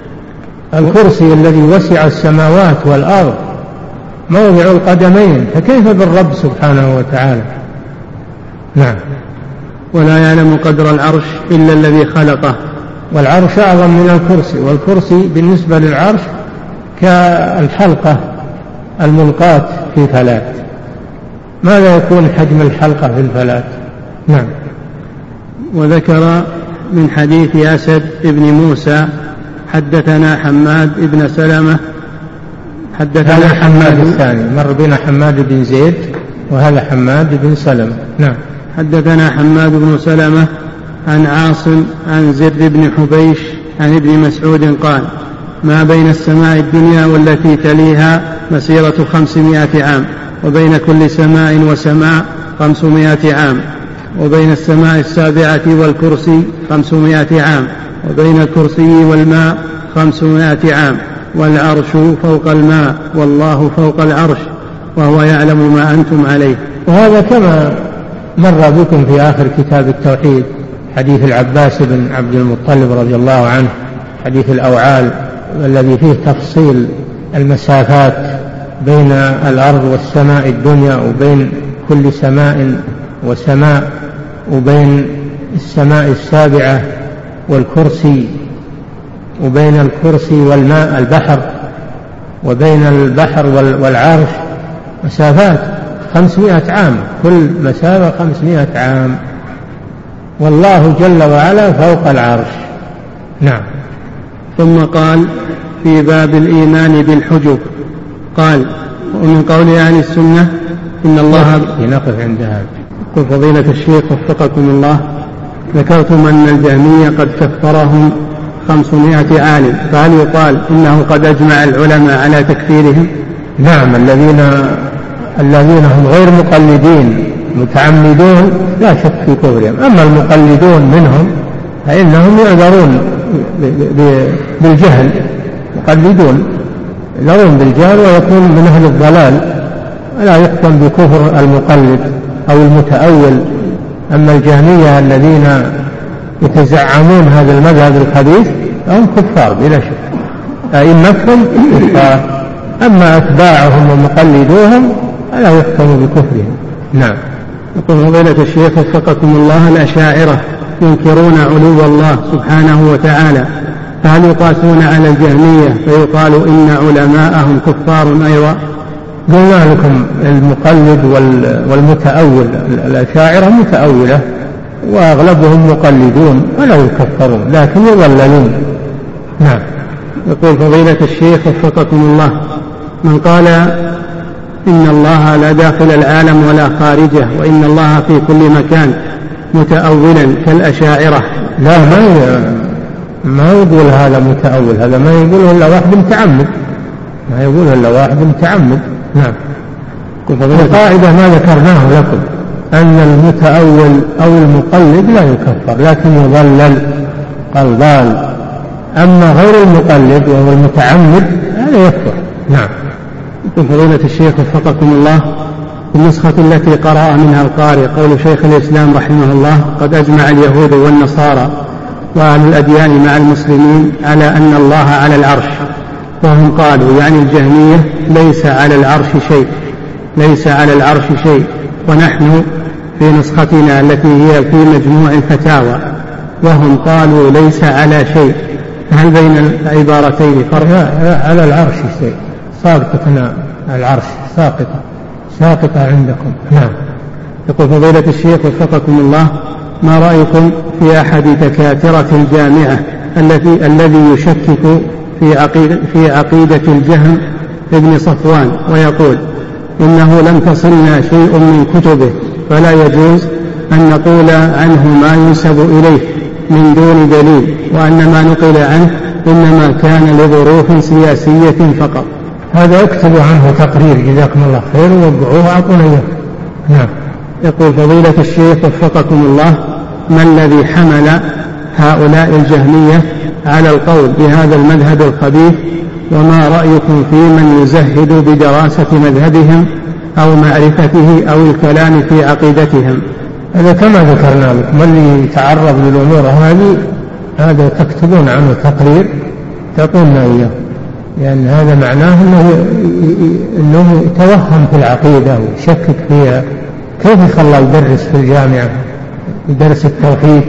الكرسي الذي وسع السماوات والأرض موضع القدمين، فكيف بالرب سبحانه وتعالى؟ نعم. ولا يعلم قدر العرش إلا الذي خلقه. والعرش أعظم من الكرسي، والكرسي بالنسبة للعرش كالحلقة الملقاة في فلاة. ماذا يكون حجم الحلقة في الفلاة؟ نعم. وذكر من حديث أسد بن موسى: حدثنا حماد بن سلمة حدثنا حماد الثاني، مر بنا حماد بن زيد وهذا حماد بن سلمة. نعم. حدثنا حماد بن سلمة عن عاصم عن زر بن حبيش عن ابن مسعود قال: ما بين السماء الدنيا والتي تليها مسيرة خمسمائة عام، وبين كل سماء وسماء خمسمائة عام، وبين السماء السابعة والكرسي خمسمائة عام، وبين الكرسي والماء خمسمائة عام، والعرش فوق الماء والله فوق العرش وهو يعلم ما أنتم عليه. وهذا كما مر بكم في آخر كتاب التوحيد حديث العباس بن عبد المطلب رضي الله عنه، حديث الأوعال الذي فيه تفصيل المسافات بين الأرض والسماء الدنيا، وبين كل سماء وسماء، وبين السماء السابعة والكرسي، وبين الكرسي والماء البحر، وبين البحر والعرش مسافات خمسمائة عام، كل مسافة خمسمائة عام، والله جل وعلا فوق العرش. نعم. ثم قال في باب الإيمان بالحجب قال: ومن قول أهل السنة إن الله نقف عند هذا. قل فضيلة الشيخ وفقكم الله، ذكرتم أن الجهمية قد كفرهم خمسمائة عالم، فهل يقال إنه قد أجمع العلماء على تكفيرهم؟ نعم. الذين الذين هم غير مقلدين متعمدون لا شك في كفرهم، أما المقلدون منهم فإنهم يعذرون بالجهل، مقلدون يعذرون بالجهل ويكون من أهل الضلال، لا يحكم بكفر المقلد أو المتأول. أما الجهمية الذين يتزعمون هذا المذهب الخبيث هم كفار بلا شك، أئمتهم كفار. أما أتباعهم ومقلدوهم فلا يحكم بكفرهم. نعم. يقول فضيلة الشيخ وفقكم الله الأشاعرة ينكرون علو الله سبحانه وتعالى، فهل يقاسون على الجهمية فيقال إن علماءهم كفار أيضا؟ قلنا لكم المقلد والمتأول، الأشاعرة متأولة وأغلبهم مقلدون ولا يكفرون لكن يضللون. نعم. يقول فضيلة الشيخ وفقكم الله من قال إن الله لا داخل العالم ولا خارجه وإن الله في كل مكان متأولا كالأشاعرة، لا ما ما يقول هذا متأول، هذا ما يقوله إلا واحد متعمد، ما يقوله إلا واحد متعمد. نعم. القاعدة ما ذكرناه لكم أن المتأول أو المقلد لا يكفر لكن يضلل، قال ضال. أما غير المقلد وهو المتعمد هذا يكفر. نعم. يقول فضيلة الشيخ وفقكم الله النسخة التي قرأ منها القارئ قول شيخ الإسلام رحمه الله قد أجمع اليهود والنصارى وأهل الأديان مع المسلمين على أن الله على العرش، وهم قالوا يعني الجهمية ليس على العرش شيء، ليس على العرش شيء، ونحن في نسختنا التي هي في مجموع الفتاوى وهم قالوا ليس على شيء، هل بين العبارتين فرق؟ على العرش شيء، ساقطة العرش، ساقطة ساقطة عندكم. نعم. يقول فضيلة الشيخ وفقكم الله ما رأيكم في أحد دكاترة الجامعة الذي الذي يشكك في عقيدة, في عقيدة الجهم ابن صفوان ويقول إنه لم تصلنا شيء من كتبه فلا يجوز أن نقول عنه ما ينسب إليه من دون دليل، وأن ما نقل عنه إنما كان لظروف سياسية فقط؟ هذا اكتبوا عنه تقرير جزاكم الله خير ووضعوه أعطونا إياه. نعم. يقول فضيلة الشيخ وفقكم الله ما الذي حمل هؤلاء الجهمية على القول بهذا المذهب الخبيث، وما رأيكم في من يزهد بدراسة مذهبهم أو معرفته أو الكلام في عقيدتهم؟ هذا كما ذكرنا لكم اللي يتعرض للأمور هذه هذا تكتبون عنه تقرير تعطونا إياه، لأن يعني هذا معناه أنه, إنه يتوهم في العقيدة ويشكك فيها. كيف يخلى يدرس في الجامعة يدرس التوحيد؟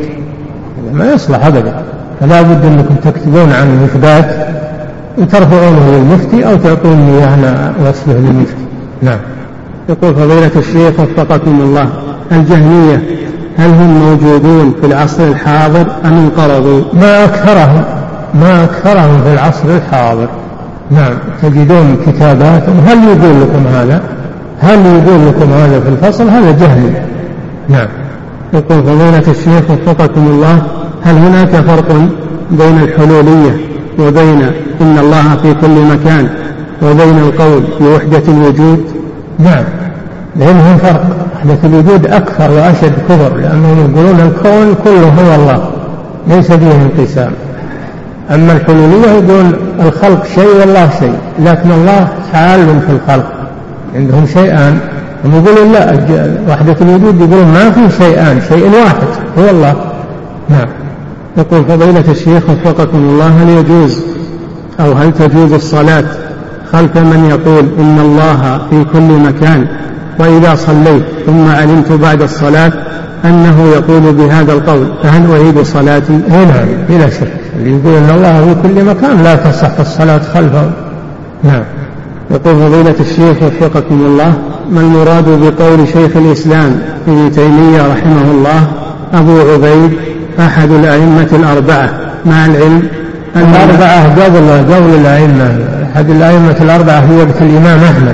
ما يصلح أبدا. فلا بد أنكم تكتبون عنه إثبات وترفعونه للمفتي أو تعطوني إياه وصله للمفتي. نعم. يقول فضيلة الشيخ وفقكم الله الجهمية هل هم موجودون في العصر الحاضر أم انقرضوا؟ ما أكثرهم ما أكثرهم في العصر الحاضر. نعم. تجدون كتاباتهم. هل يقول لكم هذا هل يقول لكم هذا في الفصل؟ هذا جهل. نعم. يقول فضيلة الشيخ وفقكم الله هل هناك فرق بين الحلولية وبين إن الله في كل مكان وبين القول بوحدة الوجود؟ نعم. لأنهم فرق. وحدة الوجود أكثر وأشد كفر، لأنهم يقولون الكون كله هو الله ليس فيه انقسام. أما الحلولية يقولون الخلق شيء والله شيء، لكن الله حال في الخلق، عندهم شيئان. هم يقولون لا وحدة الوجود يقولون ما في شيئان، شيء واحد هو الله. نعم. يقول فضيلة الشيخ وفقكم الله هل يجوز أو هل تجوز الصلاة خلف من يقول إن الله في كل مكان، وإذا صليت ثم علمت بعد الصلاة أنه يقول بهذا القول فهل أعيد صلاتي؟ نعم بلا شك. اللي يقول إن الله في كل مكان لا تصح الصلاة خلفه. نعم. يقول فضيلة الشيخ وفقكم الله ما المراد بقول شيخ الإسلام ابن تيمية رحمه الله أبو عبيد أحد الأئمة الأربعة، مع العلم أن الأربعة قبل قبل الأئمة، أحد الأئمة الأربعة في وقت الإمام أحمد،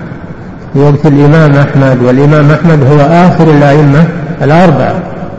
في وقت الإمام أحمد، والإمام أحمد هو آخر الأئمة الأربعة،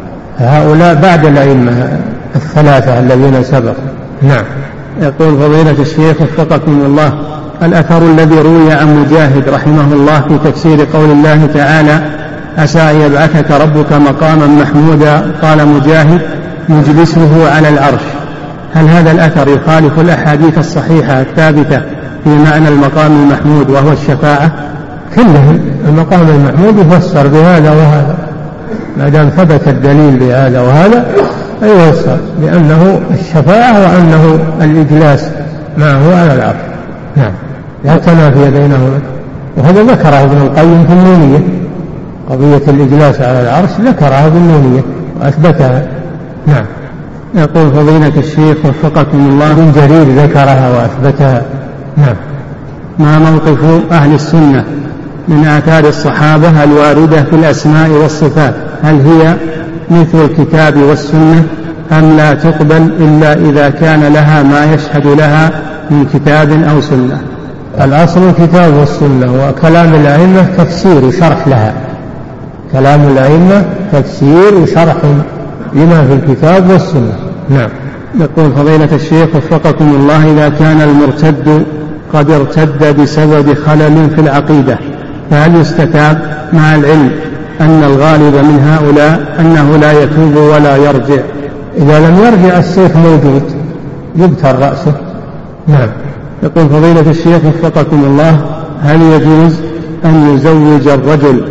هؤلاء بعد الأئمة الثلاثة الذين سبقوا. نعم. يقول فضيلة الشيخ وفقكم الله الأثر الذي روي عن مجاهد رحمه الله في تفسير قول الله تعالى عسى أن يبعثك ربك مقاما محمودا، قال مجاهد مجلسه على العرش، هل هذا الأثر يخالف الأحاديث الصحيحة الثابتة في معنى المقام المحمود وهو الشفاعة؟ كلهم المقام المحمود يفسر بهذا وهذا، ما دام ثبت الدليل بهذا وهذا يفسر بأنه الشفاعة وأنه الإجلاس معه على العرش. نعم. لا تنافي بينهما. وهذا ذكره ابن القيم في النونية، قضية الإجلاس على العرش ذكرها في النونية وأثبتها. نعم. يقول فضيلة الشيخ وفقكم الله، ابن جرير ذكرها وأثبتها. نعم. ما موقف أهل السنة من آثار الصحابة الواردة في الأسماء والصفات؟ هل هي مثل الكتاب والسنة أم لا تقبل إلا إذا كان لها ما يشهد لها من كتاب أو سنة؟ الأصل الكتاب والسنة، وكلام الأئمة تفسير وشرح لها. كلام الأئمة تفسير وشرح لما في الكتاب والسنة. نعم. يقول فضيلة الشيخ وفقكم الله، إذا كان المرتد قد ارتد بسبب خلل في العقيدة فهل يستتاب مع العلم أن الغالب من هؤلاء أنه لا يتوب ولا يرجع؟ إذا لم يرجع السيف موجود يبتر رأسه. نعم. يقول فضيلة الشيخ وفقكم الله، هل يجوز أن يزوج الرجل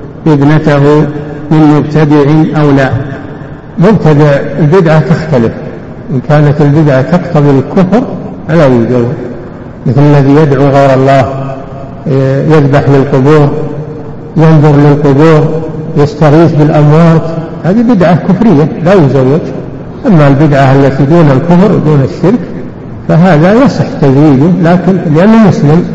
ابنته من مبتدع أو لا؟ مبتدع البدعة تختلف، إن كانت البدعة تقتضي الكفر فلا يزوج، مثل الذي يدعو غير الله، يذبح للقبور، ينظر للقبور، يستغيث بالأموات، هذه بدعة كفرية لا يزوج. أما البدعة التي دون الكفر ودون الشرك فهذا يصح تزويجه، لكن لأنه مسلم،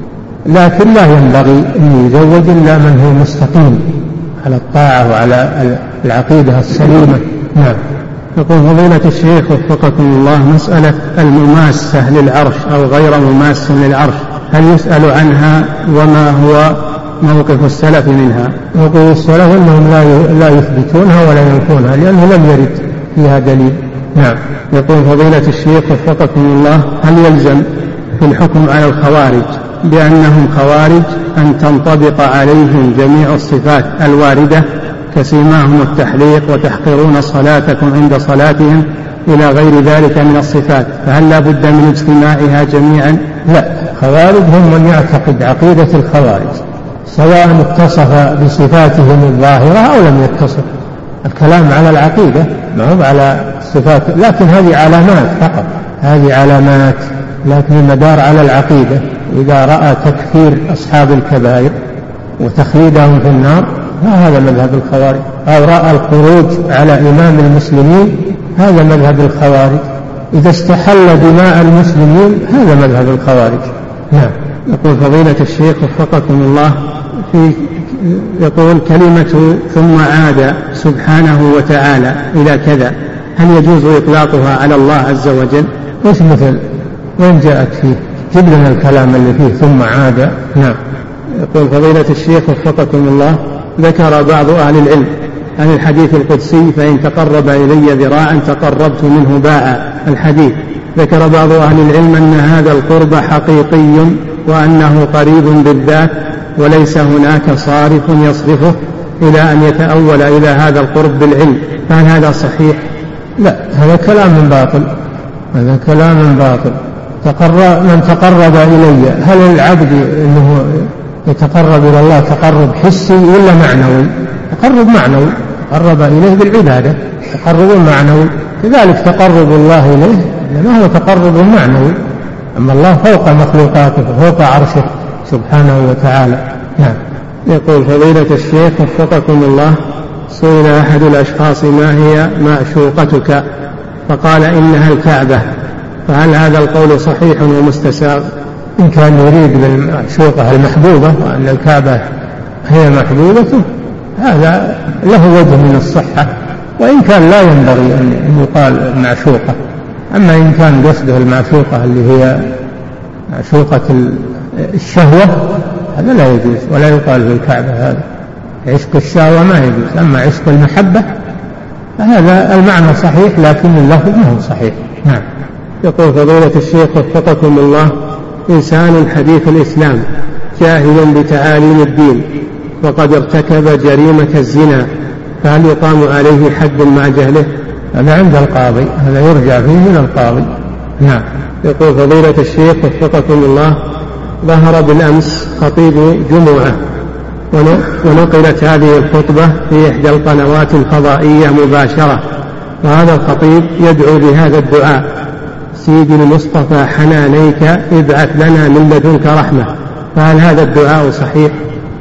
لكن لا ينبغي أن يزوج إلا من هو مستقيم على الطاعة وعلى العقيدة السليمة. نعم. يقول فضيلة الشيخ وفقكم الله، مسألة المماسة للعرش أو غير مماس للعرش هل يسأل عنها وما هو موقف السلف منها؟ موقف السلف أنهم لا يثبتونها ولا ينفونها لأنه لم يرد فيها دليل. نعم. يقول فضيلة الشيخ وفقكم الله، هل يلزم في الحكم على الخوارج بأنهم خوارج أن تنطبق عليهم جميع الصفات الواردة كسيماهم التحليق وتحقرون صلاتكم عند صلاتهم إلى غير ذلك من الصفات، فهل لا بد من اجتماعها جميعا؟ لا، خوارج هم من يعتقد عقيدة الخوارج سواء اتصف بصفاتهم الظاهرة أو لم يتصف. الكلام على العقيدة ما هو على الصفات، لكن هذه علامات فقط، هذه علامات، لكن المدار على العقيدة. إذا رأى تكفير أصحاب الكبائر وتخليدهم في النار فهذا مذهب الخوارج، أو رأى الخروج على إمام المسلمين هذا مذهب الخوارج، إذا استحل دماء المسلمين هذا مذهب الخوارج. نعم. يقول فضيلة الشيخ وفقكم الله، في يقول كلمة ثم عاد سبحانه وتعالى إلى كذا، هل يجوز إطلاقها على الله عز وجل؟ وش مثل وين جاءت فيه؟ جيب لنا الكلام اللي فيه ثم عاد. نعم. يقول فضيلة الشيخ وفقكم الله، ذكر بعض أهل العلم عن الحديث القدسي فإن تقرب إلي ذراعا تقربت منه باعا الحديث، ذكر بعض أهل العلم أن هذا القرب حقيقي وأنه قريب بالذات وليس هناك صارف يصرفه إلى أن يتأول إلى هذا القرب بالعلم، فهل هذا صحيح؟ لا، هذا كلام باطل، هذا كلام باطل. تقرب من تقرب إلي، هل العبد أنه يتقرب إلى الله تقرب حسي ولا معنوي؟ تقرب معنوي، تقرب إليه بالعبادة، تقرب معنوي. كذلك تقرب الله إليه لأنه هو تقرب معنوي، أما الله فوق مخلوقاته فوق عرشه سبحانه وتعالى. نعم. يقول فضيلة الشيخ وفقكم الله، سئل أحد الأشخاص ما هي معشوقتك فقال إنها الكعبة، فهل هذا القول صحيح ومستساغ؟ إن كان يريد بالمعشوقة المحبوبة وأن الكعبة هي محبوبته هذا له وجه من الصحة، وإن كان لا ينبغي أن يقال معشوقة. أما إن كان قصده المعشوقة اللي هي معشوقة الشهوة هذا لا يجوز ولا يقال في الكعبة، هذا عشق الشهوة ما يجوز. أما عشق المحبة فهذا المعنى صحيح لكن اللفظ ما هو صحيح. نعم. يقول فضيلة الشيخ وفقكم الله، إنسان حديث الإسلام جاهل بتعاليم الدين وقد ارتكب جريمة الزنا، فهل يقام عليه حد مع جهله؟ هذا عند القاضي، هذا يرجع فيه إلى القاضي. نعم. يقول فضيلة الشيخ وفقكم الله، ظهر بالأمس خطيب جمعة ونقلت هذه الخطبة في إحدى القنوات الفضائية مباشرة، وهذا الخطيب يدعو بهذا الدعاء سيدي المصطفى حنانيك ابعث لنا من لدنك رحمة، فهل هذا الدعاء صحيح؟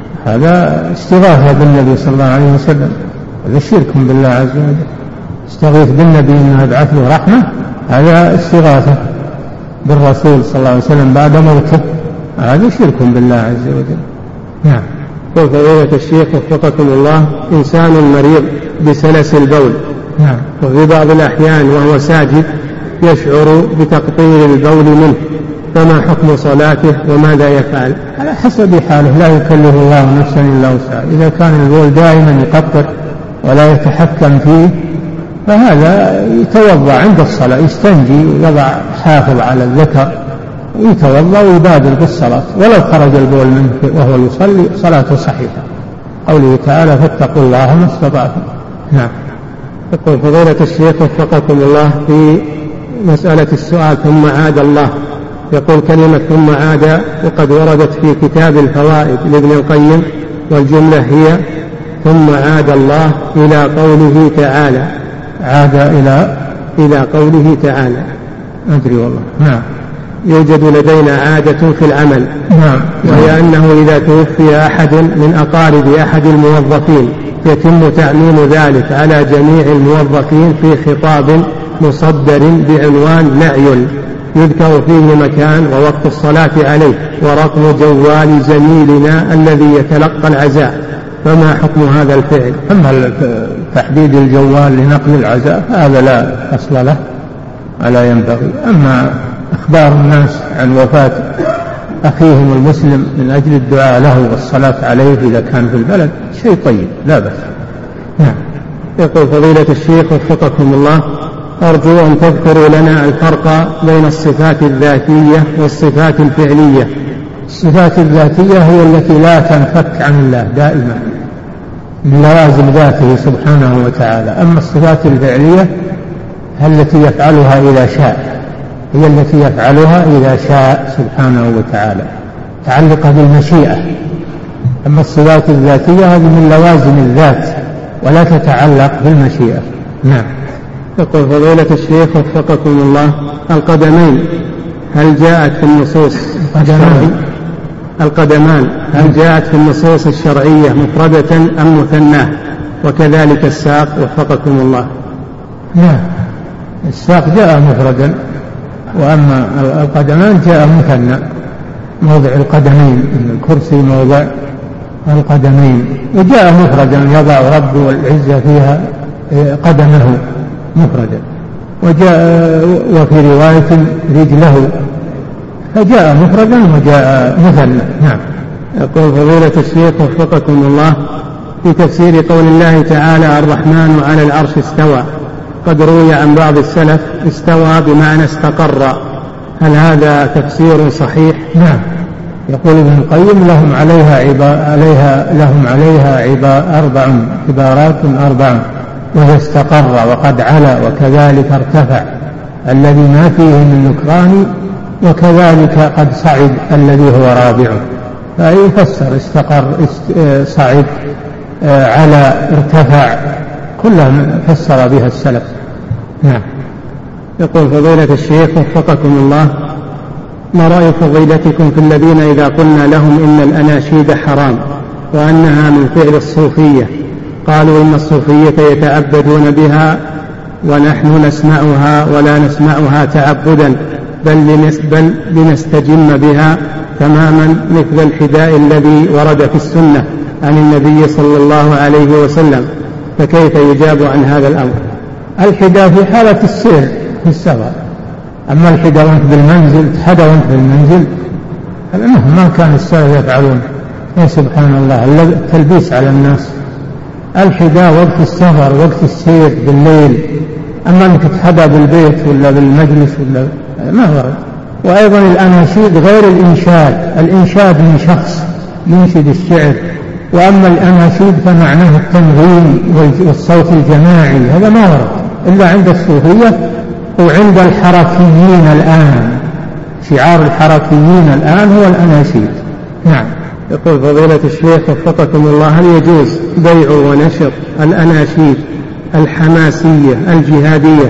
هذا استغاثة بالنبي صلى الله عليه وسلم، هذا شرك بالله عز وجل. استغيث بالنبي أنه يبعث له رحمة، هذا استغاثة بالرسول صلى الله عليه وسلم بعد موته، هذا شرك بالله عز وجل. نعم. وفضيلة الشيخ وفقكم الله، إنسان مريض بسلس البول، نعم، وفي بعض الأحيان وهو ساجد يشعر بتقطير البول منه، فما حكم صلاته وماذا يفعل؟ على حسب حاله، لا يكلف الله نفسا إلا وسعها. إذا كان البول دائما يقطر ولا يتحكم فيه فهذا يتوضأ عند الصلاة، يستنجي ويضع حافظ على الذكر ويتوضأ ويبادر بالصلاة، ولو خرج البول منه وهو يصلي صلاته صحيحة. قوله تعالى فاتقوا الله ما استطعتم. نعم. يقول فضيلة الشيخ وفقكم الله في مسألة السؤال ثم عاد الله، يقول كلمة ثم عاد وقد وردت في كتاب الفوائد لابن القيم، والجملة هي ثم عاد الله إلى قوله تعالى. عاد إلى إلى قوله تعالى. أدري والله. نعم. يوجد لدينا عادة في العمل، نعم، وهي أنه إذا توفي أحد من أقارب أحد الموظفين يتم تعميم ذلك على جميع الموظفين في خطاب مصدر بعنوان نعي يذكر فيه مكان ووقت الصلاة عليه ورقم جوال زميلنا الذي يتلقى العزاء، فما حكم هذا الفعل؟ أما تحديد الجوال لنقل العزاء هذا لا أصل له ولا ينبغي. أما أخبار الناس عن وفاة أخيهم المسلم من أجل الدعاء له والصلاة عليه إذا كان في البلد شيء طيب لا بأس. نعم. يقول فضيلة الشيخ وفقكم الله، أرجو أن تذكروا لنا الفرق بين الصفات الذاتية والصفات الفعلية. الصفات الذاتية هي التي لا تنفك عن الله دائما من لوازم ذاته سبحانه وتعالى. أما الصفات الفعلية التي يفعلها إذا شاء، هي التي يفعلها إذا شاء سبحانه وتعالى، متعلقة بالمشيئة. أما الصفات الذاتية هذه من لوازم الذات ولا تتعلق بالمشيئة. نعم. يقول فضيلة الشيخ وفقكم الله، القدمين هل جاءت في النصوص الشرعية؟ القدمان هل جاءت في النصوص الشرعية مفردة أم مثناه؟ وكذلك الساق وفقكم الله. نعم، الساق جاء مفردا، وأما القدمان جاء مثنى، موضع القدمين، الكرسي موضع القدمين، وجاء مفردا يضع رب العزة فيها قدمه مفردا، وجاء وفي رواية رجله، فجاء مفردا وجاء مثنى. نعم. يقول فضيلة الشيخ وفقكم الله، في تفسير قول الله تعالى الرحمن على العرش استوى، قد روي عن بعض السلف استوى بمعنى استقر، هل هذا تفسير صحيح؟ نعم. يقول ابن القيم لهم عليها عبا عليها لهم عليها عبا أربع عبارات أربع، وهو استقر وقد علا وكذلك ارتفع الذي ما فيه من نكران، وكذلك قد صعد الذي هو رابع. فيفسر استقر، صعد، على، ارتفع، كلها فسر بها السلف. نعم. يقول فضيلة الشيخ وفقكم الله، ما رأي فضيلتكم في الذين إذا قلنا لهم إن الأناشيد حرام وأنها من فعل الصوفية قالوا إن الصوفية يتعبدون بها ونحن نسمعها ولا نسمعها تعبدا بل بل لنستجم بها تماما مثل الحذاء الذي ورد في السنة عن النبي صلى الله عليه وسلم، فكيف يجاب عن هذا الأمر؟ الحذاء في حالة السير في السفر، أما الحذاء وانت بالمنزل تحدى وانت بالمنزل هذا ما كان السلف يفعلون. يا سبحان الله، التلبيس على الناس. الحذاء وقت السفر وقت السير بالليل، أما أنك تحدى بالبيت ولا بالمجلس ولا ما ورد. وأيضا الأناشيد غير الإنشاد، الإنشاد من شخص ينشد الشعر، وأما الأناشيد فمعناه التنغيم والصوت الجماعي، هذا ما ورد إلا عند الصوفية وعند الحركيين الآن. شعار الحركيين الآن هو الأناشيد. نعم. يقول فضيلة الشيخ وفقكم الله، هل يجوز بيع ونشر الأناشيد الحماسية الجهادية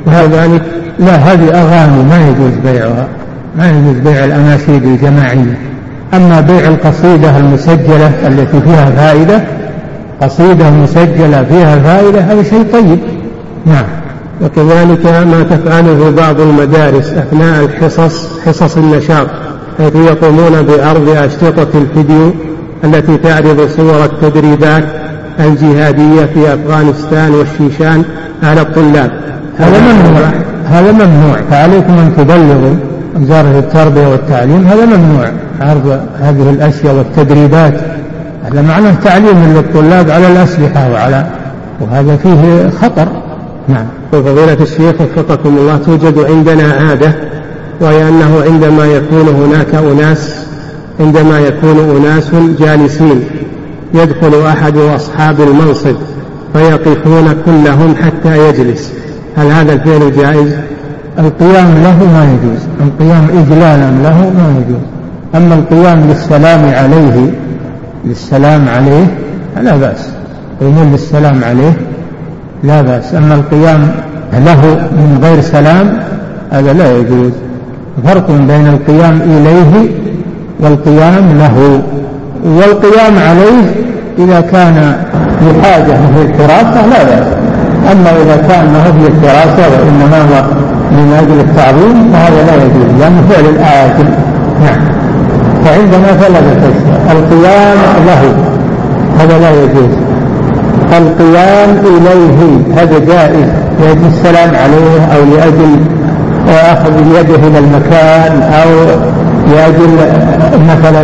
وكذلك لا، هذه أغاني ما يجوز بيعها، ما يجوز بيع الأناشيد الجماعية. أما بيع القصيدة المسجلة التي فيها فائدة، قصيدة مسجلة فيها فائدة، هذا شيء طيب. نعم. وكذلك ما تفعله بعض المدارس أثناء الحصص، حصص النشاط، حيث يقومون بعرض أشرطة الفيديو التي تعرض صور التدريبات الجهادية في أفغانستان والشيشان على الطلاب. هذا ممنوع، هذا ممنوع، فعليكم أن تبلغوا وزارة التربية والتعليم، هذا ممنوع عرض هذه الأشياء والتدريبات، هذا معناه تعليم للطلاب على الأسلحة وعلى، وهذا فيه خطر. نعم. وفضيلة الشيخ وفقكم الله، توجد عندنا عادة، وهي أنه عندما يكون هناك أناس عندما يكون أناس جالسين يدخل أحد أصحاب المنصب فيقفون كلهم حتى يجلس، هل هذا الفعل جائز؟ القيام له ما يجوز، القيام إجلالا له ما يجوز. أما القيام للسلام عليه للسلام عليه لا بأس، قيمون للسلام عليه لا بأس. أما القيام له من غير سلام هذا لا يجوز. فرق بين القيام إليه والقيام له. والقيام عليه إذا كان لحاجة مثل الفراسة لا بأس، أما إذا كان ما هو الفراسة وإنما هو من أجل التعظيم فهذا لا يجوز، لأنه فعل الآجل. نعم. فعندنا ثلاثة أشياء: القيام له هذا لا يجوز، القيام إليه هذا جائز لأجل السلام عليه أو لأجل أخذ يده إلى المكان أو لأجل مثلا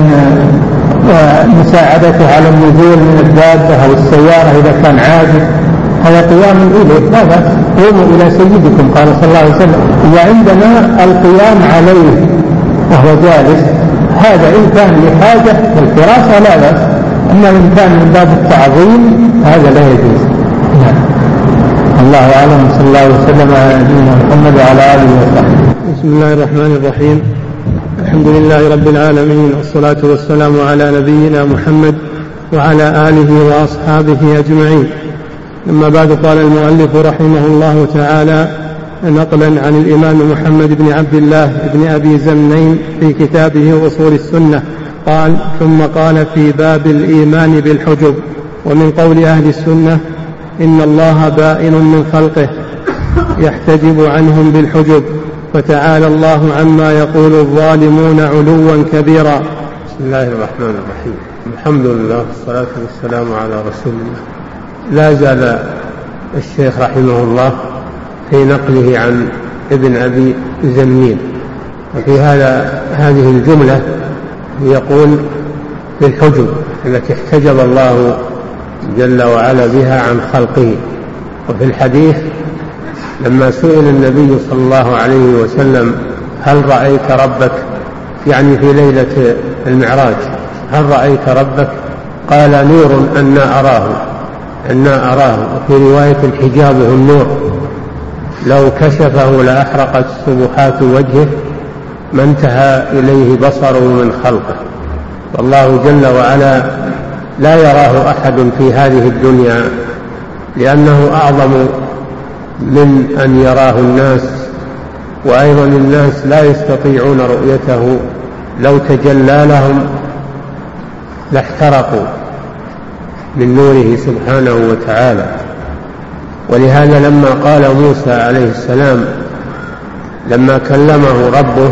مساعدته على النزول من الدابة أو السيارة إذا كان عاجز، هذا قيام إليه لا بأس. قوموا إلى سيدكم قال صلى الله عليه وسلم. وعندنا القيام عليه وهو جالس، هذا إن كان لحاجة والفراسة لا بأس، أما إن كان من باب التعظيم هذا لا يجوز. نعم. الله أعلم. صلى الله وسلم على نبينا محمد وعلى آله وصحبه. بسم الله الرحمن الرحيم. الحمد لله رب العالمين، والصلاة والسلام على نبينا محمد وعلى آله وأصحابه أجمعين. أما بعد، قال المؤلف رحمه الله تعالى نقلا عن الإمام محمد بن عبد الله بن أبي زمنين في كتابه أصول السنة قال: ثم قال في باب الإيمان بالحجب: ومن قول أهل السنة إن الله بائن من خلقه يحتجب عنهم بالحجب، فتعالى الله عما يقول الظالمون علوا كبيرا. بسم الله الرحمن الرحيم. الحمد لله والصلاة والسلام على رسول الله. لا زال الشيخ رحمه الله في نقله عن ابن أبي زمنين، وفي هذا هذه الجملة يقول بالحجب التي احتجب الله جل وعلا بها عن خلقه. وفي الحديث لما سئل النبي صلى الله عليه وسلم: هل رأيت ربك؟ يعني في ليلة المعراج، هل رأيت ربك؟ قال: نور أنا أراه أنا أراه. وفي رواية: حجابه النور، لو كشفه لأحرقت سبحات وجهه ما انتهى إليه بصره من خلقه. والله جل وعلا لا يراه أحد في هذه الدنيا، لأنه أعظم من أن يراه الناس، وأيضا الناس لا يستطيعون رؤيته، لو تجلى لهم لاحترقوا من نوره سبحانه وتعالى. ولهذا لما قال موسى عليه السلام لما كلمه ربه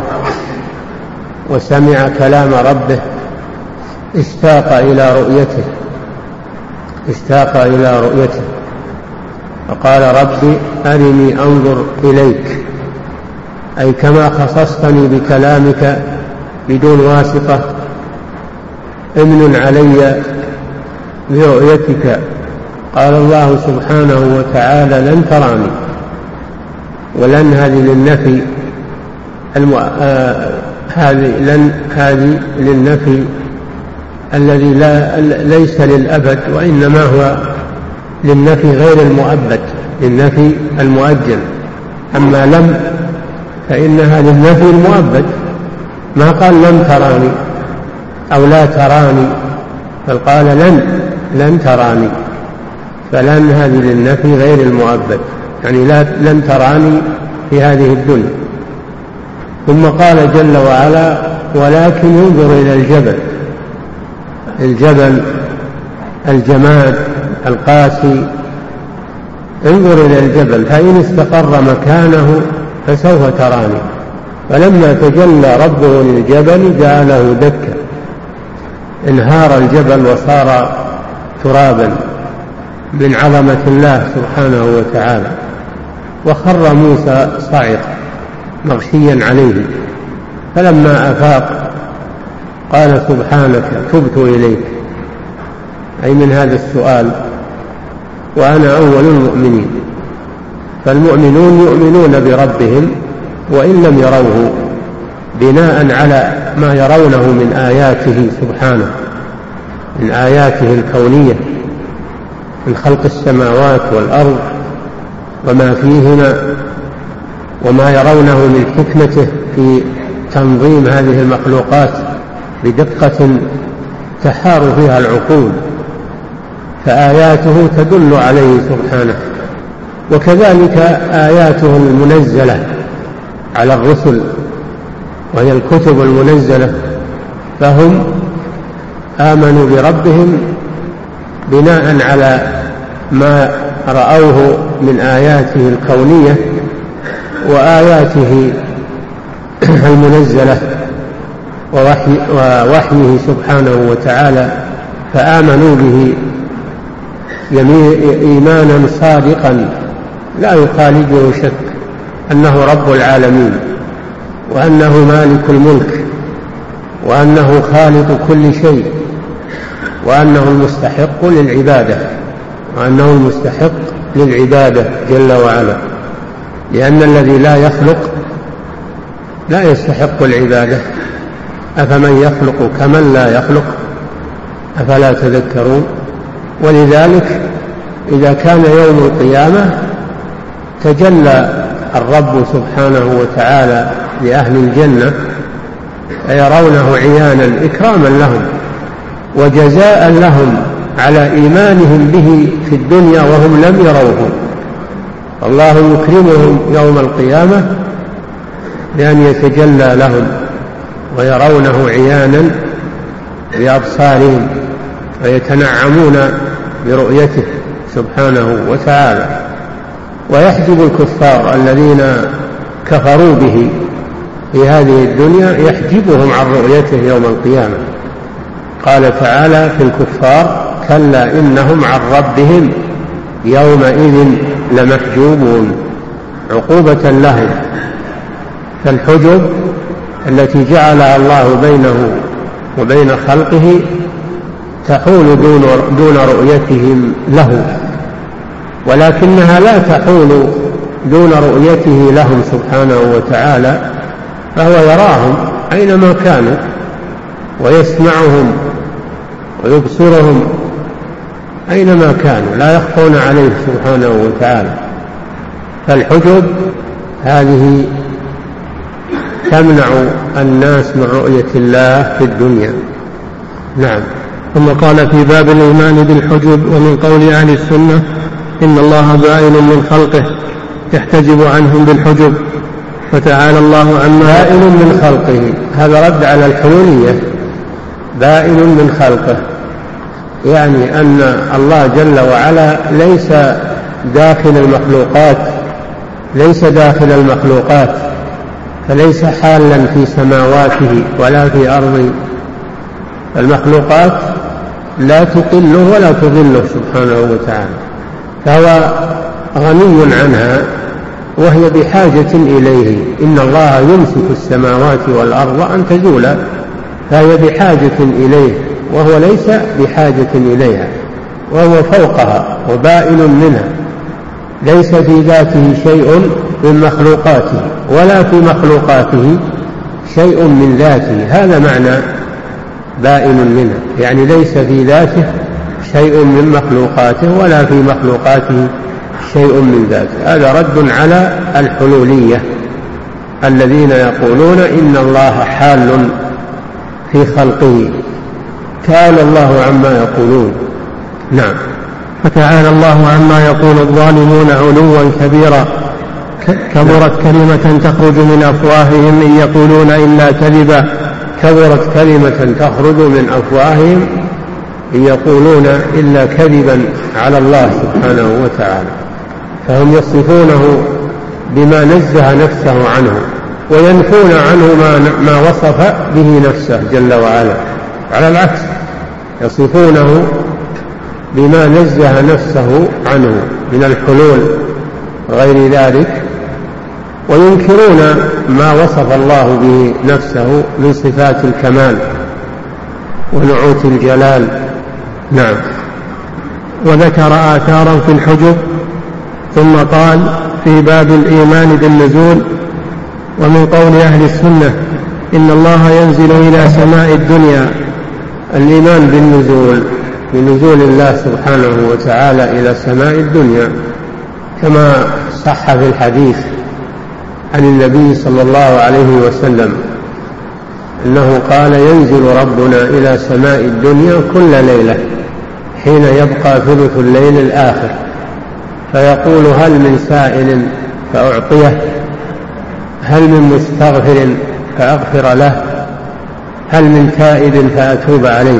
وسمع كلام ربه اشتاق إلى رؤيته اشتاق إلى رؤيته فقال: ربي أرني أنظر إليك، أي كما خصصتني بكلامك بدون واسطة امن علي برؤيتك. قال الله سبحانه وتعالى: لن تراني. ولن هذه للنفي المو... آه... هذه لن هذه للنفي الذي لا ليس للأبد، وإنما هو للنفي غير المؤبد، للنفي المؤجل. أما لم فإنها للنفي المؤبد، ما قال لن تراني أو لا تراني، بل قال لن لن تراني، فلن هذه للنفي غير المؤبد. يعني لن تراني في هذه الدنيا. ثم قال جل وعلا ولكن انظر إلى الجبل، الجبل الجماد القاسي، انظر إلى الجبل فإن استقر مكانه فسوف تراني. فلما تجلى ربه للجبل جعله دكا، انهار الجبل وصار ترابا من عظمة الله سبحانه وتعالى. وخر موسى صاعقا مغشيا عليه، فلما أفاق قال سبحانك تبت إليك، أي من هذا السؤال، وأنا أول المؤمنين. فالمؤمنون يؤمنون بربهم وإن لم يروه، بناء على ما يرونه من آياته سبحانه، من آياته الكونية، من خلق السماوات والأرض وما فيهما، وما يرونه من حكمته في تنظيم هذه المخلوقات بدقة تحار فيها العقول، فآياته تدل عليه سبحانه. وكذلك آياته المنزلة على الرسل وهي الكتب المنزلة، فهم آمنوا بربهم بناء على ما رأوه من آياته الكونية وآياته المنزلة ووحي ووحيه سبحانه وتعالى، فآمنوا به إيمانا صادقا لا يخالجه شك أنه رب العالمين، وأنه مالك الملك، وأنه خالق كل شيء، وأنه المستحق للعبادة، وأنه المستحق للعبادة جل وعلا، لأن الذي لا يخلق لا يستحق العبادة. أفمن يخلق كمن لا يخلق أفلا تذكرون. ولذلك إذا كان يوم القيامة تجلى الرب سبحانه وتعالى لأهل الجنة فيرونه عيانا إكراما لهم وجزاء لهم على إيمانهم به في الدنيا وهم لم يروه. الله يكرمهم يوم القيامة بأن يتجلى لهم ويرونه عيانا بأبصارهم ويتنعمون برؤيته سبحانه وتعالى. ويحجب الكفار الذين كفروا به في هذه الدنيا، يحجبهم عن رؤيته يوم القيامة. قال تعالى في الكفار كلا إنهم عن ربهم يومئذ لمحجوبون، عقوبة لهم. فالحجب التي جعلها الله بينه وبين خلقه تحول دون, دون رؤيتهم له، ولكنها لا تحول دون رؤيته لهم سبحانه وتعالى، فهو يراهم أينما كانوا ويسمعهم ويبصرهم أينما كانوا، لا يخفون عليه سبحانه وتعالى. فالحجب هذه تمنع الناس من رؤية الله في الدنيا. نعم. ثم قال في باب الإيمان بالحجب ومن قول أهل السنة إن الله بائن من خلقه يحتجب عنهم بالحجب، فتعالى الله عما بائن من خلقه، هذا رد على الحلولية. بائن من خلقه يعني أن الله جل وعلا ليس داخل المخلوقات، ليس داخل المخلوقات، فليس حالا في سماواته ولا في أرضه. المخلوقات لا تقله ولا تظله سبحانه وتعالى، فهو غني عنها وهي بحاجة إليه. إن الله يمسك السماوات والأرض أن تزولا، فهي بحاجة إليه وهو ليس بحاجة إليها، وهو فوقها وبائن منها، ليس في ذاته شيء من مخلوقاته ولا في مخلوقاته شيء من ذاته. هذا معنى بائن منها، يعني ليس في ذاته شيء من مخلوقاته ولا في مخلوقاته شيء من ذاته. هذا رد على الحلولية الذين يقولون إن الله حال في خلقه، تعالى الله عما يقولون. نعم. فتعالى الله عما يقول الظالمون علوا كبيرا. كبرت كلمة تخرج من أفواههم إن يقولون إلا كذبا. كبرت كلمة تخرج من أفواههم إن يقولون إلا كذبا على الله سبحانه وتعالى. فهم يصفونه بما نزه نفسه عنه وينفون عنه ما, ما وصف به نفسه جل وعلا. على العكس يصفونه بما نزه نفسه عنه من الحلول غير ذلك، وينكرون ما وصف الله به نفسه من صفات الكمال ونعوت الجلال. نعم. وذكر آثارا في الحجب ثم قال في باب الإيمان بالنزول: ومن قول أهل السنة إن الله ينزل إلى سماء الدنيا. الإيمان بالنزول، بنزول الله سبحانه وتعالى إلى سماء الدنيا، كما صح في الحديث عن النبي صلى الله عليه وسلم أنه قال: ينزل ربنا إلى سماء الدنيا كل ليلة حين يبقى ثلث الليل الآخر، فيقول: هل من سائل فأعطيه، هل من مستغفر فأغفر له، هل من تائب فأتوب عليه.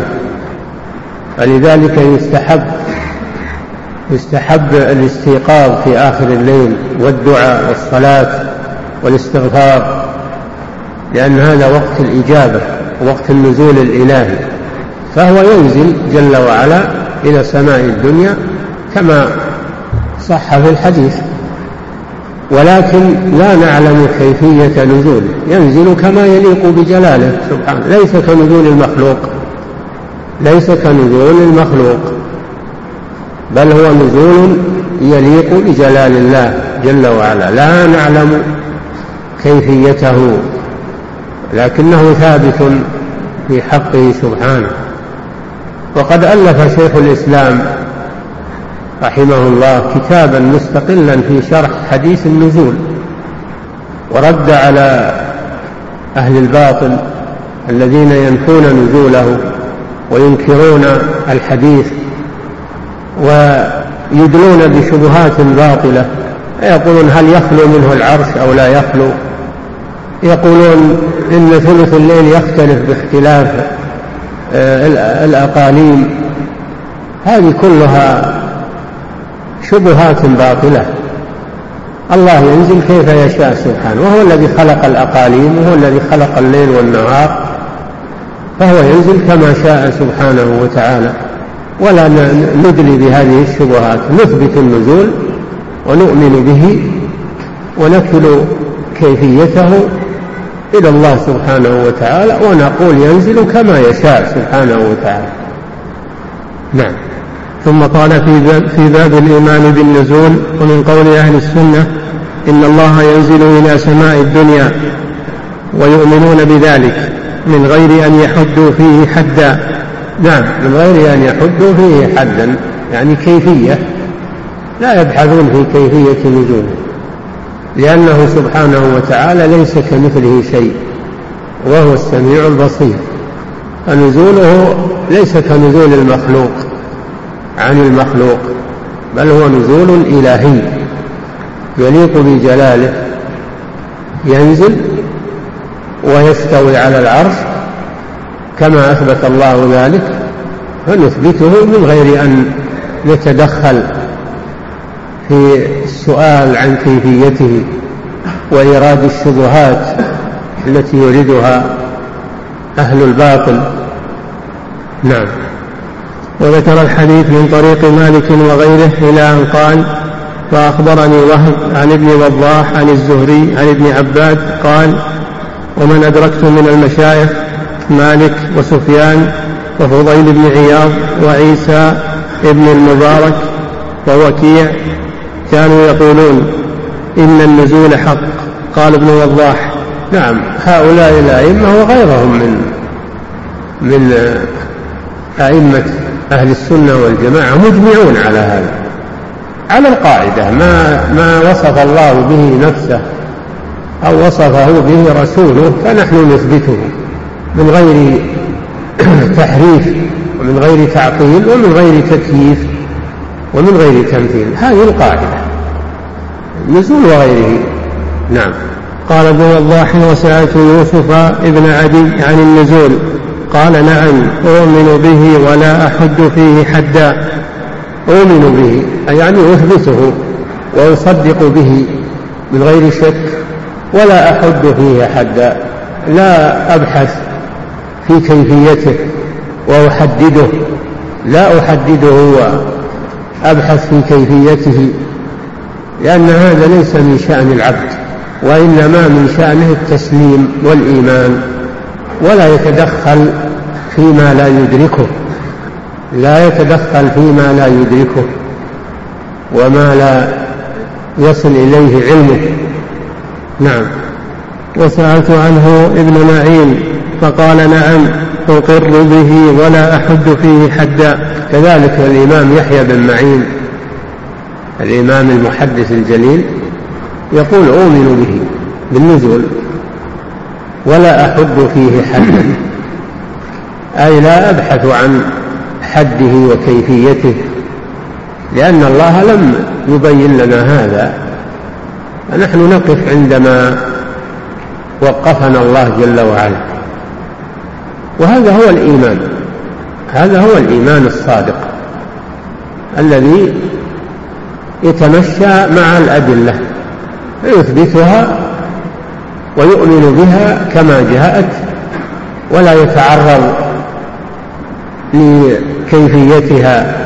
فلذلك يستحب يستحب الاستيقاظ في آخر الليل والدعاء والصلاة والاستغفار، لأن هذا وقت الإجابة وقت النزول الإلهي. فهو ينزل جل وعلا إلى سماء الدنيا كما صح في الحديث، ولكن لا نعلم كيفية نزوله. ينزل كما يليق بجلاله سبحانه، ليس كنزول المخلوق ليس كنزول المخلوق بل هو نزول يليق بجلال الله جل وعلا. لا نعلم كيفيته، لكنه ثابت في حقه سبحانه. وقد ألف شيخ الإسلام رحمه الله كتابا مستقلا في شرح حديث النزول، ورد على أهل الباطل الذين ينفون نزوله وينكرون الحديث ويدلون بشبهات باطلة. يقولون: هل يخلو منه العرش أو لا يخلو؟ يقولون إن ثلث الليل يختلف باختلاف الأقاليم. هذه كلها شبهات باطلة. الله ينزل كيف يشاء سبحانه، وهو الذي خلق الأقاليم وهو الذي خلق الليل والنهار، فهو ينزل كما شاء سبحانه وتعالى. ولا ندلي بهذه الشبهات، نثبت النزول ونؤمن به ونكل كيفيته إلى الله سبحانه وتعالى، ونقول ينزل كما يشاء سبحانه وتعالى. نعم. ثم قال في باب الإيمان بالنزول: ومن قول أهل السنة إن الله ينزل إلى سماء الدنيا، ويؤمنون بذلك من غير أن يحدوا فيه حدا. نعم، من غير أن يحدوا فيه حدا، يعني كيفية، لا يبحثون في كيفية نزوله، لأنه سبحانه وتعالى ليس كمثله شيء وهو السميع البصير. فنزوله ليس كنزول المخلوق عن المخلوق، بل هو نزول إلهي يليق بجلاله. ينزل ويستوي على العرش كما أثبت الله ذلك، فنثبته من غير أن نتدخل في السؤال عن كيفيته وإيراد الشبهات التي يريدها أهل الباطل. نعم. وذكر الحديث من طريق مالك وغيره إلى أن قال: فأخبرني وهب عن ابن وضاح عن الزهري عن ابن عباد قال: ومن أدركت من المشايخ مالك وسفيان وفضيل بن عياض وعيسى ابن المبارك ووكيع كانوا يقولون إن النزول حق. قال ابن وضاح: نعم، هؤلاء الأئمة وغيرهم من من أئمة أهل السنة والجماعة مجمعون على هذا، على القاعدة: ما ما وصف الله به نفسه أو وصفه به رسوله فنحن نثبته من غير تحريف ومن غير تعطيل ومن غير تكييف ومن غير تمثيل. هذه القاعدة النزول وغيره. نعم. قال ابن وضاح: وسألت يوسف ابن عدي عن النزول قال: نعم أؤمن به ولا أحد فيه حدا. أؤمن به يعني أثبته وأصدق به من غير شك، ولا أحد فيه حدا، لا أبحث في كيفيته وأحدده، لا أحدده وأبحث في كيفيته، لأن هذا ليس من شأن العبد، وإنما من شأنه التسليم والإيمان، ولا يتدخل فيما لا يدركه، لا يتدخل فيما لا يدركه وما لا يصل إليه علمه. نعم. وسألت عنه ابن معين فقال: نعم أقر به ولا أحد فيه حدا. كذلك الإمام يحيى بن معين الإمام المحدث الجليل يقول: أؤمن به بالنزول ولا أحد فيه حدا، أي لا أبحث عن حده وكيفيته، لأن الله لم يبين لنا هذا، فنحن نقف عندما وقفنا الله جل وعلا. وهذا هو الإيمان، هذا هو الإيمان الصادق الذي يتمشى مع الأدلة فيثبتها ويؤمن بها كما جاءت، ولا يتعرض لكيفيتها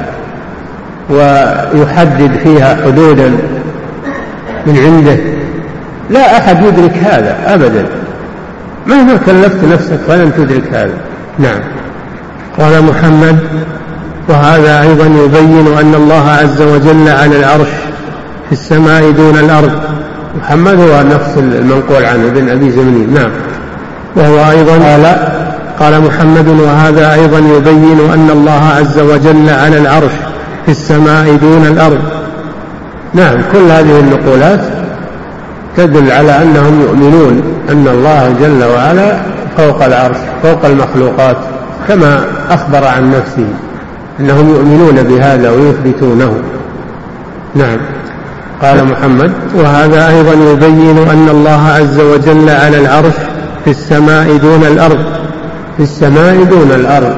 ويحدد فيها حدودا من عنده. لا أحد يدرك هذا أبدا، مهما كلفت نفسك فلن تدرك هذا. نعم. قال محمد: وهذا أيضا يبين أن الله عز وجل على العرش في السماء دون الأرض. محمد هو نفس المنقول عنه ابن أبي زمنين. نعم. وهو أيضا قال قال محمد: وهذا أيضا يبين أن الله عز وجل على العرش في السماء دون الأرض. نعم. كل هذه النقولات تدل على أنهم يؤمنون أن الله جل وعلا فوق العرش فوق المخلوقات، كما أخبر عن نفسه، أنهم يؤمنون بهذا ويثبتونه. نعم. قال محمد: وهذا أيضا يبين أن الله عز وجل على العرش في السماء دون الأرض. في السماء دون الأرض،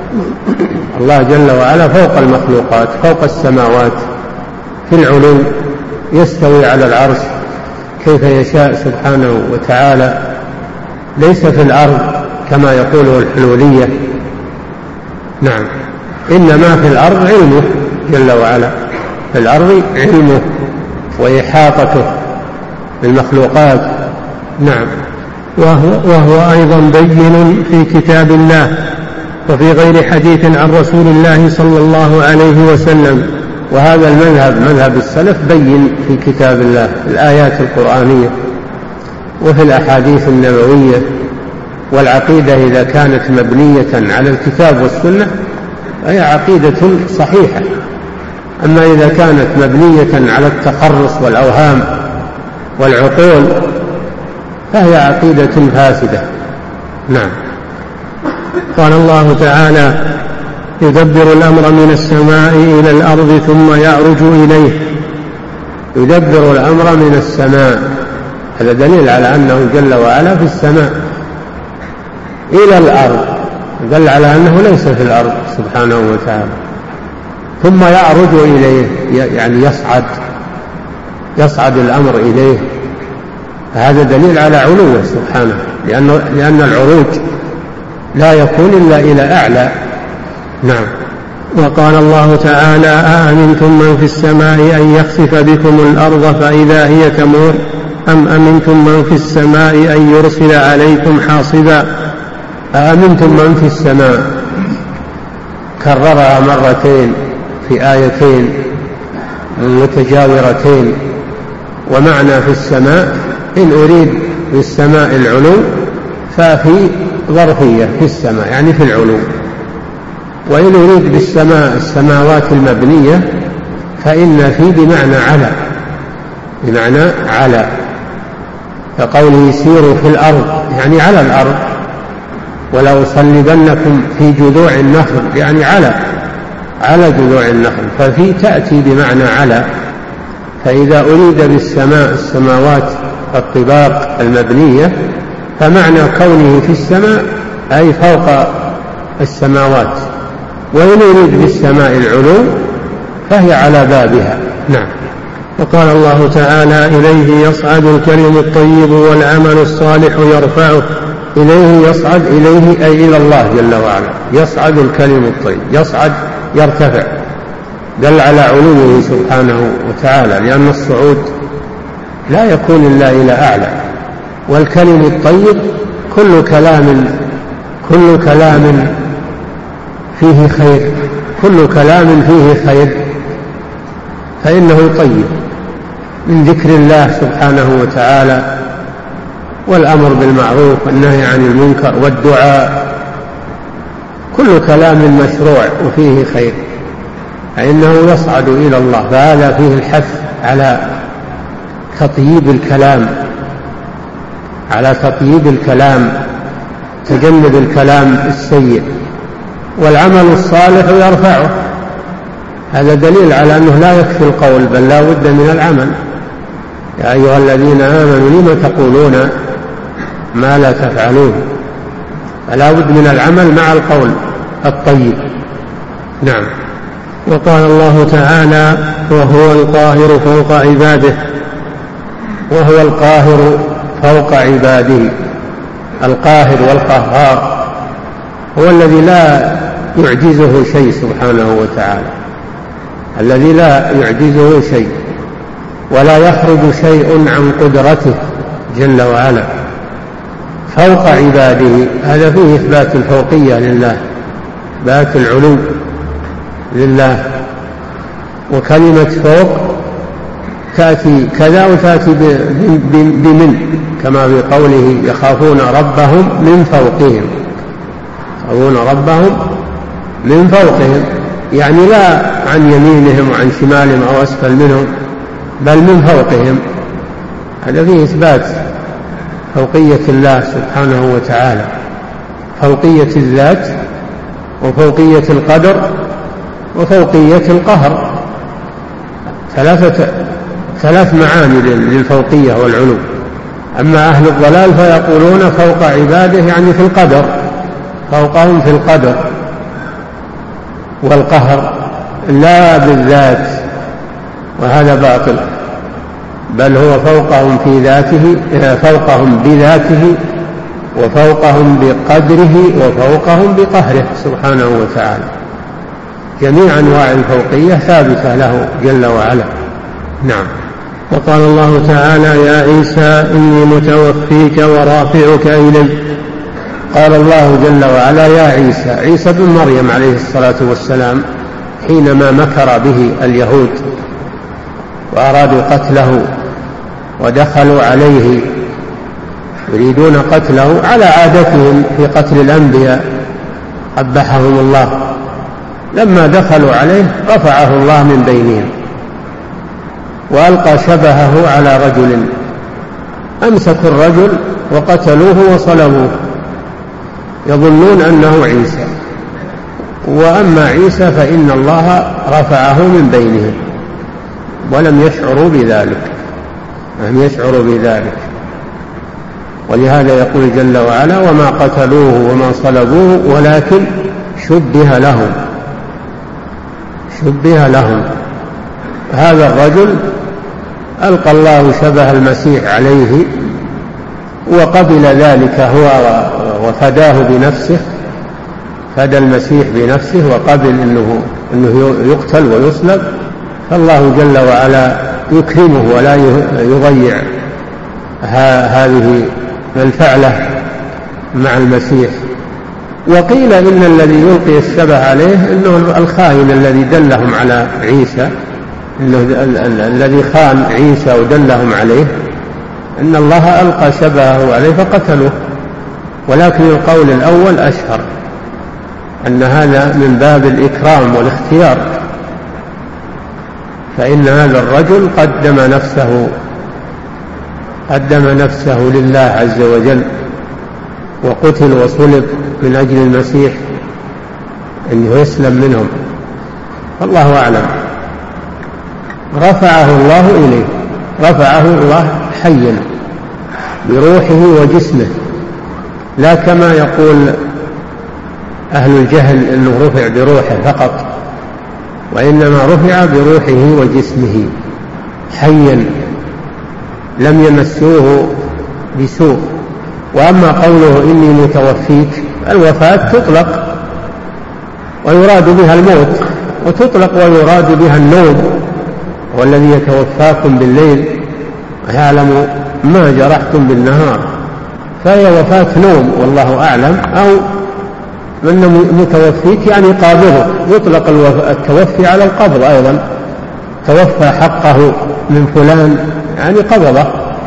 الله جل وعلا فوق المخلوقات، فوق السماوات، في العلو، يستوي على العرش كيف يشاء سبحانه وتعالى، ليس في الأرض كما يقوله الحلولية. نعم. إنما في الأرض علمه جل وعلا، في الأرض علمه وإحاطته بالمخلوقات. نعم. وهو, وهو أيضا بين في كتاب الله وفي غير حديث عن رسول الله صلى الله عليه وسلم. وهذا المذهب مذهب السلف بين في كتاب الله، في الآيات القرآنية وفي الأحاديث النبوية. والعقيدة إذا كانت مبنية على الكتاب والسنة فهي عقيدة صحيحة، أما إذا كانت مبنية على التخرص والأوهام والعقول فهي عقيدة فاسدة. نعم. قال الله تعالى: يدبر الأمر من السماء إلى الأرض ثم يعرج إليه. يدبر الأمر من السماء، هذا دليل على أنه جل وعلا في السماء، إلى الأرض دل على أنه ليس في الأرض سبحانه وتعالى. ثم يعرج إليه يعني يصعد يصعد الأمر إليه، هذا دليل على علوه سبحانه، لأنه لأن العروج لا يكون إلا إلى أعلى. نعم. وقال الله تعالى: أأمنتم من في السماء أن يخسف بكم الأرض فإذا هي تمور أم أمنتم من في السماء أن يرسل عليكم حاصبا. أأمنتم من في السماء كررها مرتين في آيتين متجاورتين، ومعنى في السماء إن أريد بالسماء العلو ففي ظرفية في السماء يعني في العلو، وإن أريد بالسماء السماوات المبنية فإن في بمعنى على، بمعنى على، فقوله سيروا في الأرض يعني على الأرض، ولو صلبنكم في جذوع النخل يعني على على جذوع النخل، ففي تأتي بمعنى على. فإذا أريد بالسماء السماوات الطباق المبنية فمعنى كونه في السماء أي فوق السماوات، وإن أريد بالسماء العلو فهي على بابها. نعم. وقال الله تعالى: إليه يصعد الكلم الطيب والعمل الصالح يرفعه. إليه يصعد، إليه أي إلى الله جل وعلا. يصعد الكلم الطيب، يصعد يرتفع، دل على علوه سبحانه وتعالى، لأن الصعود لا يكون إلا إلى أعلى. والكلم الطيب كل كلام كل كلام فيه خير، كل كلام فيه خير فإنه طيب، من ذكر الله سبحانه وتعالى والأمر بالمعروف والنهي عن المنكر والدعاء، كل كلام مشروع وفيه خير فإنه يصعد إلى الله. فهذا فيه الحث على تطيب الكلام، على تطيب الكلام، تجنب الكلام السيء. والعمل الصالح يرفعه، هذا دليل على أنه لا يكفي القول بل لا بد من العمل. يا أيها الذين آمنوا لم تقولون ما لا تفعلون، فلا بد من العمل مع القول الطيب. نعم. وقال الله تعالى: وهو القاهر فوق عباده. وهو القاهر فوق عباده. القاهر والقهار هو الذي لا يعجزه شيء سبحانه وتعالى، الذي لا يعجزه شيء ولا يخرج شيء عن قدرته جل وعلا. فوق عباده هذا فيه إثبات الفوقية لله، إثبات العلو لله. وكلمة فوق تأتي كذا وتأتي بمن، كما في قوله: يخافون ربهم من فوقهم. يخافون ربهم من فوقهم، يعني لا عن يمينهم وعن شمالهم أو أسفل منهم، بل من فوقهم. هذا فيه إثبات فوقية الله سبحانه وتعالى، فوقية الذات وفوقية القدر وفوقية القهر، ثلاثة ثلاث معاني للفوقية والعلو. أما أهل الضلال فيقولون فوق عباده يعني في القدر، فوقهم في القدر والقهر لا بالذات، وهذا باطل، بل هو فوقهم في ذاته، فوقهم بذاته وفوقهم بقدره وفوقهم بقهره سبحانه وتعالى. جميع أنواع الفوقية ثابتة له جل وعلا. نعم. وقال الله تعالى: يا عيسى إني متوفيك ورافعك إلي. قال الله جل وعلا: يا عيسى، عيسى بن مريم عليه الصلاة والسلام، حينما مكر به اليهود وأرادوا قتله ودخلوا عليه يريدون قتله على عادتهم في قتل الأنبياء قبحهم الله، لما دخلوا عليه رفعه الله من بينهم وألقى شبهه على رجل، أمسكوا الرجل وقتلوه وصلبوه يظنون أنه عيسى، وأما عيسى فإن الله رفعه من بينهم ولم يشعروا بذلك، لم يشعروا بذلك. ولهذا يقول جل وعلا: وما قتلوه وما صلبوه ولكن شبه لهم، شبه لهم. هذا الرجل ألقى الله شبه المسيح عليه وقبل ذلك هو وفداه بنفسه، فدى المسيح بنفسه وقبل أنه, أنه يقتل ويصلب. فالله جل وعلا يكرمه ولا يضيع هذه الفعلة مع المسيح. وقيل إن الذي يلقي الشبه عليه إنه الخائن الذي دلهم على عيسى، إنه الذي خان عيسى ودلهم عليه، إن الله ألقى شبهه عليه فقتلوه. ولكن القول الأول أشهر، أن هذا من باب الإكرام والاختيار، فإن هذا الرجل قدم نفسه قدم نفسه لله عز وجل وقتل وصلب من أجل المسيح أنه يسلم منهم. الله أعلم. رفعه الله إليه، رفعه الله حيا بروحه وجسمه، لا كما يقول أهل الجهل أنه رفع بروحه فقط، وإنما رفع بروحه وجسمه حيا لم يمسوه بسوء. وأما قوله إني متوفيك، الوفاة تطلق ويراد بها الموت، وتطلق ويراد بها النوم، والذي يتوفاكم بالليل ويعلم ما جرحتم بالنهار، فهي وفاة نوم والله أعلم، أو من متوفيك يعني قابضه، يطلق التوفي على القبض أيضا، توفى حقه من فلان يعني قبضه،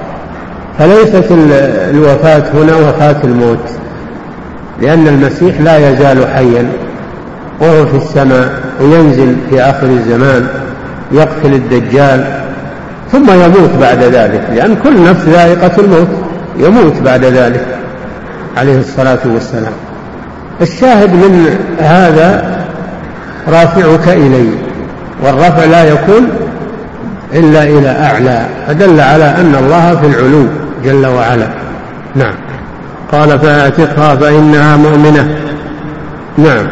فليست الوفاة هنا وفاة الموت، لأن المسيح لا يزال حيا وهو في السماء، وينزل في آخر الزمان يقتل الدجال ثم يموت بعد ذلك، لأن كل نفس ذائقة الموت، يموت بعد ذلك عليه الصلاة والسلام. الشاهد من هذا رافعك إلي، والرفع لا يكون إلا إلى أعلى، فدل على أن الله في العلو جل وعلا. نعم. قال فأعتقها فإنها مؤمنة. نعم.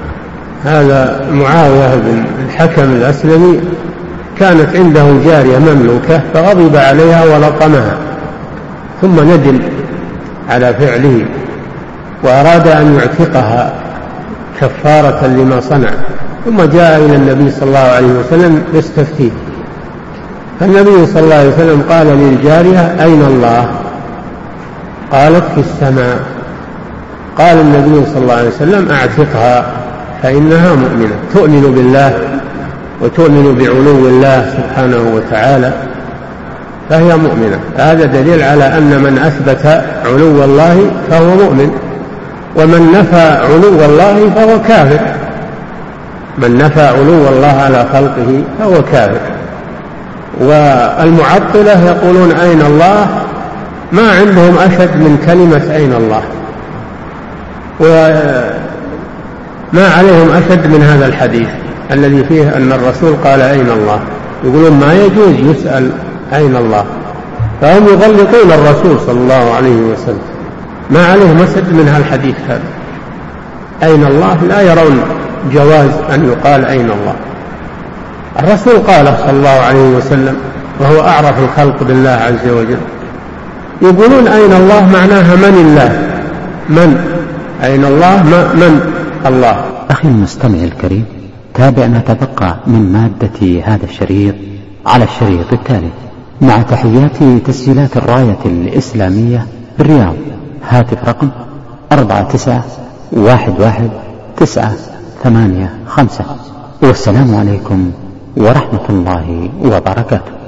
هذا معاوية بن الحكم الأسلمي كانت عنده جارية مملوكة فغضب عليها ولطمها، ثم ندم على فعله وأراد أن يعتقها كفارة لما صنع، ثم جاء إلى النبي صلى الله عليه وسلم يستفتيه، فالنبي صلى الله عليه وسلم قال للجارية أين الله؟ قالت في السماء. قال النبي صلى الله عليه وسلم أعتقها فإنها مؤمنة، تؤمن بالله وتؤمن بعلو الله سبحانه وتعالى، فهي مؤمنة. هذا دليل على أن من أثبت علو الله فهو مؤمن، ومن نفى علو الله فهو كافر. من نفى علو الله على خلقه فهو كافر. والمعطلة يقولون أين الله، ما عندهم أشد من كلمة أين الله، وما عليهم أشد من هذا الحديث الذي فيه أن الرسول قال أين الله، يقولون ما يجوز يسأل أين الله، فهم يغلطون الرسول صلى الله عليه وسلم، ما عليهم أشد من هذا الحديث هذا. أين الله لا يرون جواز أن يقال أين الله. الرسول قال صلى الله عليه وسلم وهو أعرف الخلق بالله عز وجل، يقولون أين الله معناها من الله، من أين الله من الله. أخي المستمع الكريم، تابع ما تبقى من مادة هذا الشريط على الشريط التالي، مع تحيات تسجيلات الراية الإسلامية بالرياض. هاتف رقم أربعة تسعة واحد واحد تسعة ثمانية خمسة. والسلام عليكم ورحمة الله وبركاته.